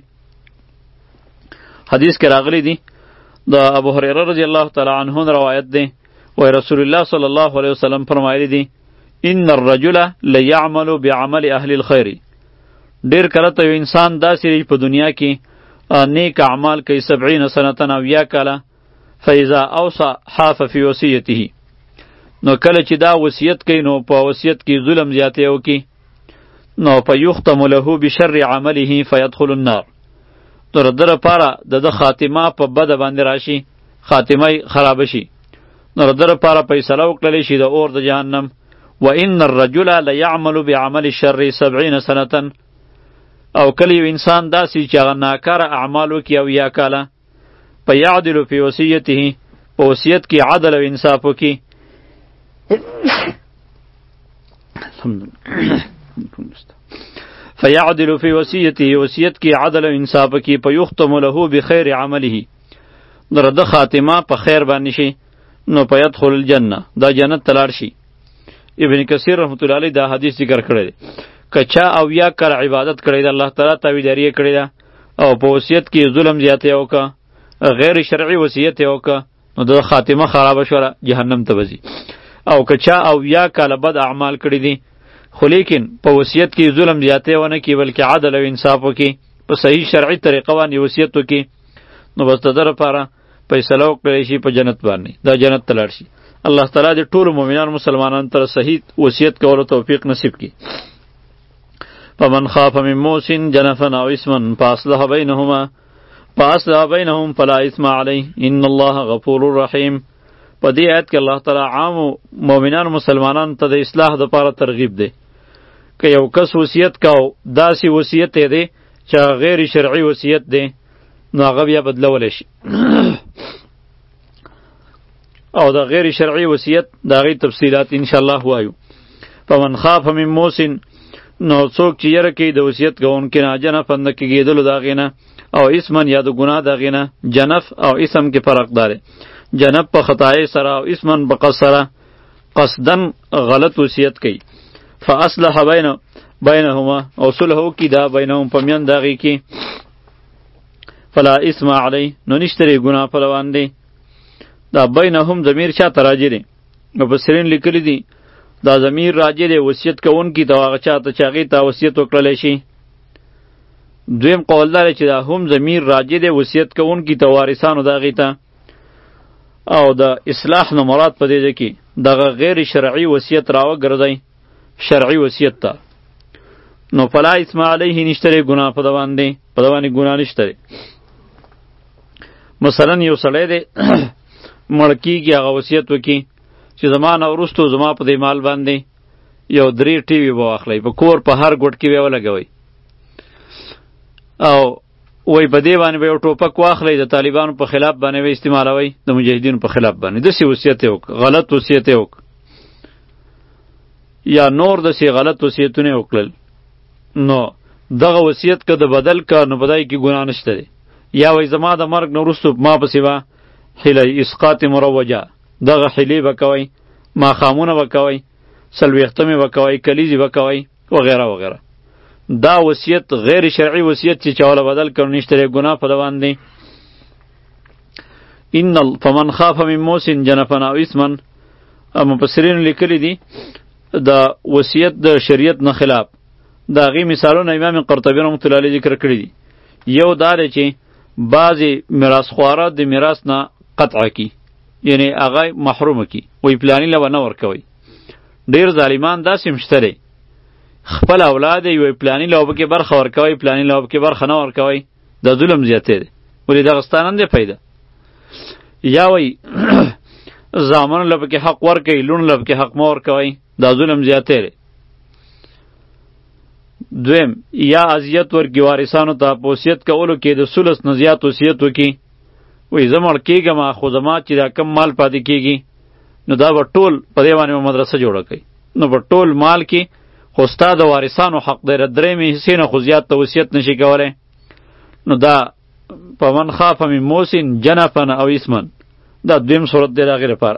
حدیث کې راغلی دی د ابو هریره رضی الله تعالی عنه روایت دی، و رسول الله صلی الله علیه وسلم فرمایلی دی ان الرجل لیعمل بعمل اهل الخیر. ډیر کله ته یو انسان داسې په دنیا کې نیک اعمال کوي سبعین سنتن او یا کاله، فاذا اوصى حاف فی وصیته، نو کله چې دا وصیت کوي نو په وصیت کې ظلم زیاتی وکي، نو فیختم له بشر عمله فیدخل النار، تر در پاره د خاتمه په بد باندې راشي، خاتمه خراب شي، نو در پاره فیصله وکړل شي د اور د جهنم. و ان الرجل لیعمل بعمل الشر سبعین سنه، او کله یو انسان داسې چې هغه ناکاره اعمال وکړي او یا کاله، فیعدل فی وصیته، په وصیت کې عدل او انصاف وکړي، فیعدل فی وصیته وصیت کی عدل و انصاف کی فیختم له بخیر عمله در د خاتمه په خیر باندې شي نو پیدخل الجنه دا جنت تلار شي. ابن کثیر رحمت الله علیه دا حدیث ذکر کړی دی کچا او یا کر عبادت کړی د الله تعالی تابعداري کړی ده او په وصیت کې ظلم زیاته وکړه غیر شرعي وصیت وکړه نو د خاتمه خراب شوه جهنم ته وځي. او کچا او یا کاله بد اعمال کړی دي خو لیکن په وصیت کې ظلم زیاته ونه کی بلکې عدل او انصاف وکي په صحیح شرعي طریقه باندې وصیت وکي نو بس در لپاره فیصله وکړي شي په جنت باندې دا جنت تلار شي. الله تعالی دې ټول مؤمنان مسلمانانو ته صحیح وصیت کولو توفیق نصیب کړي. فمن خاف من موص جنفا او اثما فاصلح بینهما فاصلح بینهم فلا اثم علیه ان الله غفور رحیم. په دې آیت کې الله تعالی عام مؤمنان مسلمانانو ته د اصلاح لپاره ترغیب دی که یو کس وصیت کاو داسې وصیت دی چې غیر شرعي وصیت دی نو هغه بیا بدلولی شي او د غیر شرعي وصیت د هغې تفصیلات انشاءالله وایو. فمن خاف من موص نو څوک چې یره کوي د وصیت کوونکي نه جنفا د کږېدلو د هغې نه او اسمن یا د ګناه د هغې نه. جنف او اسم کې فرق داره. جنب په خطای سره او اسمن په قصد سره قصدن غلط وصیت کوي فاصلح بین بینهما او صلح وکړي دا بینهم په میان د هغې کې فلا اسم علی نو نشته دی ګناه په روان دی. دا بینهم ضمیر چاته راجع دی مفسرین لیکلی دي دا ضمیر راجع دی وصیت کوونکي ته هغه چاته چې هغې ته وصیت وکړلی شي. دویم قول دا دی چې دا هم ضمیر راجع دی وصیت کوونکي ته وارثانو د هغې ته او د اصلاح نه مراد په دې ده کې دغه غیر شرعي وصیت راوګرځئ شرعي وصیت ته نو فلا اسم علیه نشته دی ګناه په ده باندې په ده باندې ګناه نشته دی. مثلا یو سړی دی مړ کېږي هغه وصیت وکړي چې زما نه وروستو زما په دې مال باندې یو درې ټي وي به واخلئ په کور په هر ګوټ کې به یې ولګوئ او وای په دې باندې به یو ټوپک واخلئ د طالبانو په خلاف باندې به استعمالوئ د مجاهدینو په خلاف باندې داسې وصیت یې وکړه غلط وصیت یې وکړه یا نور داسې غلط وصیتونه یې وکړل نو دغه وصیت که د بدل که نو په دای کې ګناه نشته دی. یا وای زما د مرګ نه وروستو ما پسې به حیله اسقاط مروجه دغه حیلې به کوئ ماښامونه به کوئ څلوېښتمې به کوئ کلیزې به کوئ وغیره وغیره. دا وصیت غیر شرعي وصیت چې چاوله بدل کړو نشته دی ګناه په ده باندې. ان فمن خاف من موص جنفا او اثما مفسرین لیکلی دي د وصیت د شریعت نه خلاف د هغې مثالونه امام قرطبي رحمت الله علیه ذکر کړي دي. یو دا دی چې بعضې میراثخواره د میراث نه قطع کی یعنی هغه محرومه کی وی پلاني له به نه ورکوئ. ډېر ظالمان داسې هم شته دی خپل اولاد یې وی پلاني له به کې برخه ورکوئ پلاني له به کې برخه نه ورکوئ دا ظلم زیاتی دی ولې دغه ستا نه دی پیدا. یا وی زامنو له به کې حق ورکوئ لوڼو له به کې حق مه ورکوئ دا ظلم زیاتی دی. دویم یا اذیت ورکړي وارثانو ته په وصیت کولو کې د ثلث نه زیات وصیت وکړي وایي زه مړ کېږم خو زما چې دا کم مال پاتې کېږي نو دا به ټول په دې باندې مدرسه جوړه کوي نو په ټول مال کې خو ستا د وارثانو حق دی درېیمې حصې نه خو زیات ته وصیت نشي کولی نو دا په من خاف من موص جنفا او اثما دا دویم صورت دی د هغې لپاره.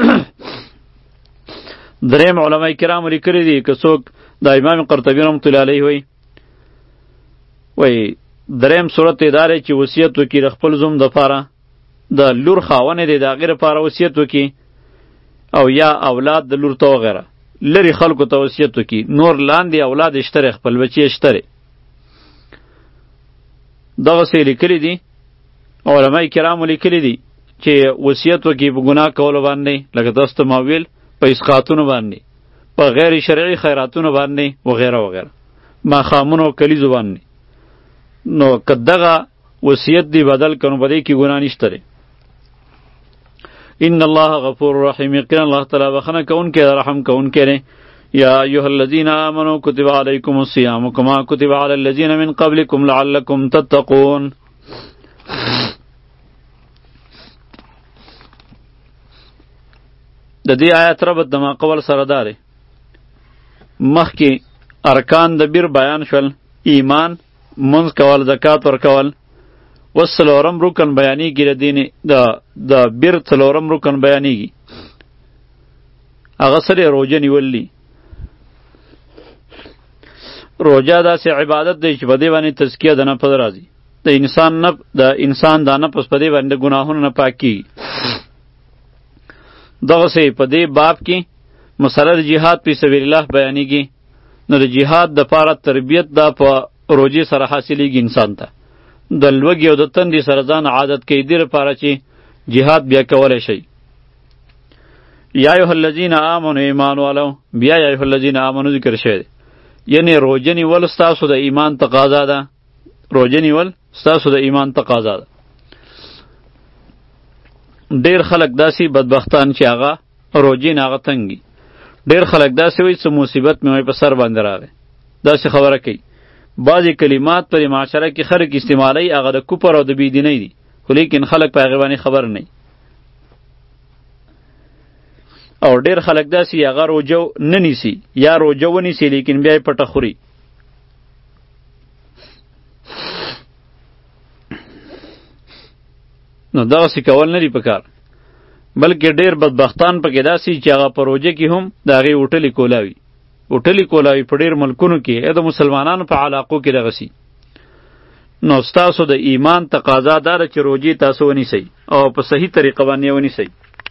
درېیم علما کرامو لیکلي دي که څوک دا امام قرطبي رحمت الله علیه وی وی درېیم صورت یې دا دی چې وصیت وکړي د خپل زوم دپاره د لور خاوند دی د هغې لپاره وصیت وکړي او یا اولاد د لور ته وغیره لرې خلکو ته وصیت وکړي نور لاندې اولاد یې شته خپل بچې یې شته دغسې یې لیکلي دي علما کرامو لیکلي دي چې وصیت وکړي په ګناه کولو باندې لکه تاسو ته ما ویل په اسقاطونو باندې په غیر شرعي خیراتونو باندې وغیره وغیره ماښامونو کلیزو باندې نو که دغه وصیت دی بدل کنو په دې کې ګناه نشته دی. ان الله غفور رحیم یقینا الله تعالی بخښنه کوونکی رحم کوونکی دی. یا ایها الذین آمنوا کتب علیکم الصیام کما کتب علی الذین من قبلکم لعلکم تتقون. د دې آیت ربط د ما قول سره دا دی مخکې ارکان د بیر بیان شول، ایمان، منځ کول، زکات ورکول. اوس څلورم رکن بیانېږي د دین د د بیر څلورم رکن بیانېږي، هغه سره روژه نیول دي. روژه داسې عبادت دی چې په دې باندې تزکیه د نفس راځي، د انسان نف د انسان دا نفس په دې باندې د ګناهونو نه پاک کیږي. دغسې په دې باب کې مسله د جهاد فی سبیل الله بیانېږي. نو د جهاد دپاره تربیت دا په روژې سره حاصلېږي انسان ته، د لوږې او د تندې سره ځان عادت کوي دې لپاره چې جهاد بیا کولی شي. یا ایها الذین آمنوا ایمان والو، بیا یا ایها الذین آمنوا ذکر شوی دی، یعنی روژه نیول ستاسو د ایمان تقاضا ده. روژه نیول ستاسو د ایمان تقاضا ده. ډیر خلک داسې بدبختان چې هغه روژې نه هغه تنګي، ډیر خلک داسې وایي څه مصیبت مې وایي په سر باندې راغی، داسې خبره کوي. بعضې کلمات پر معاشره کې خلک استعمالوي، هغه د کفر او د بېدینۍ دي، خو لیکن خلک په هغې باندې خبر نه وي. او ډیر خلک داسې هغه روژه نه نیسي یا روژه ونیسي لیکن بیا یې پټه خوري. نو دغسې کول نه دي په کار، بلکې ډیر بدبختان پکې داسې چې هغه په روژه کې هم د هغې هوټلې کولاوي هوټلې کولاوي په ډیر ملکونو کې د مسلمانانو په علاقو کې دغسې. نو ستاسو د ایمان تقاضا دا ده چې روژې تاسو ونیسئ او په صحیح طریقه باندې ونیسئ.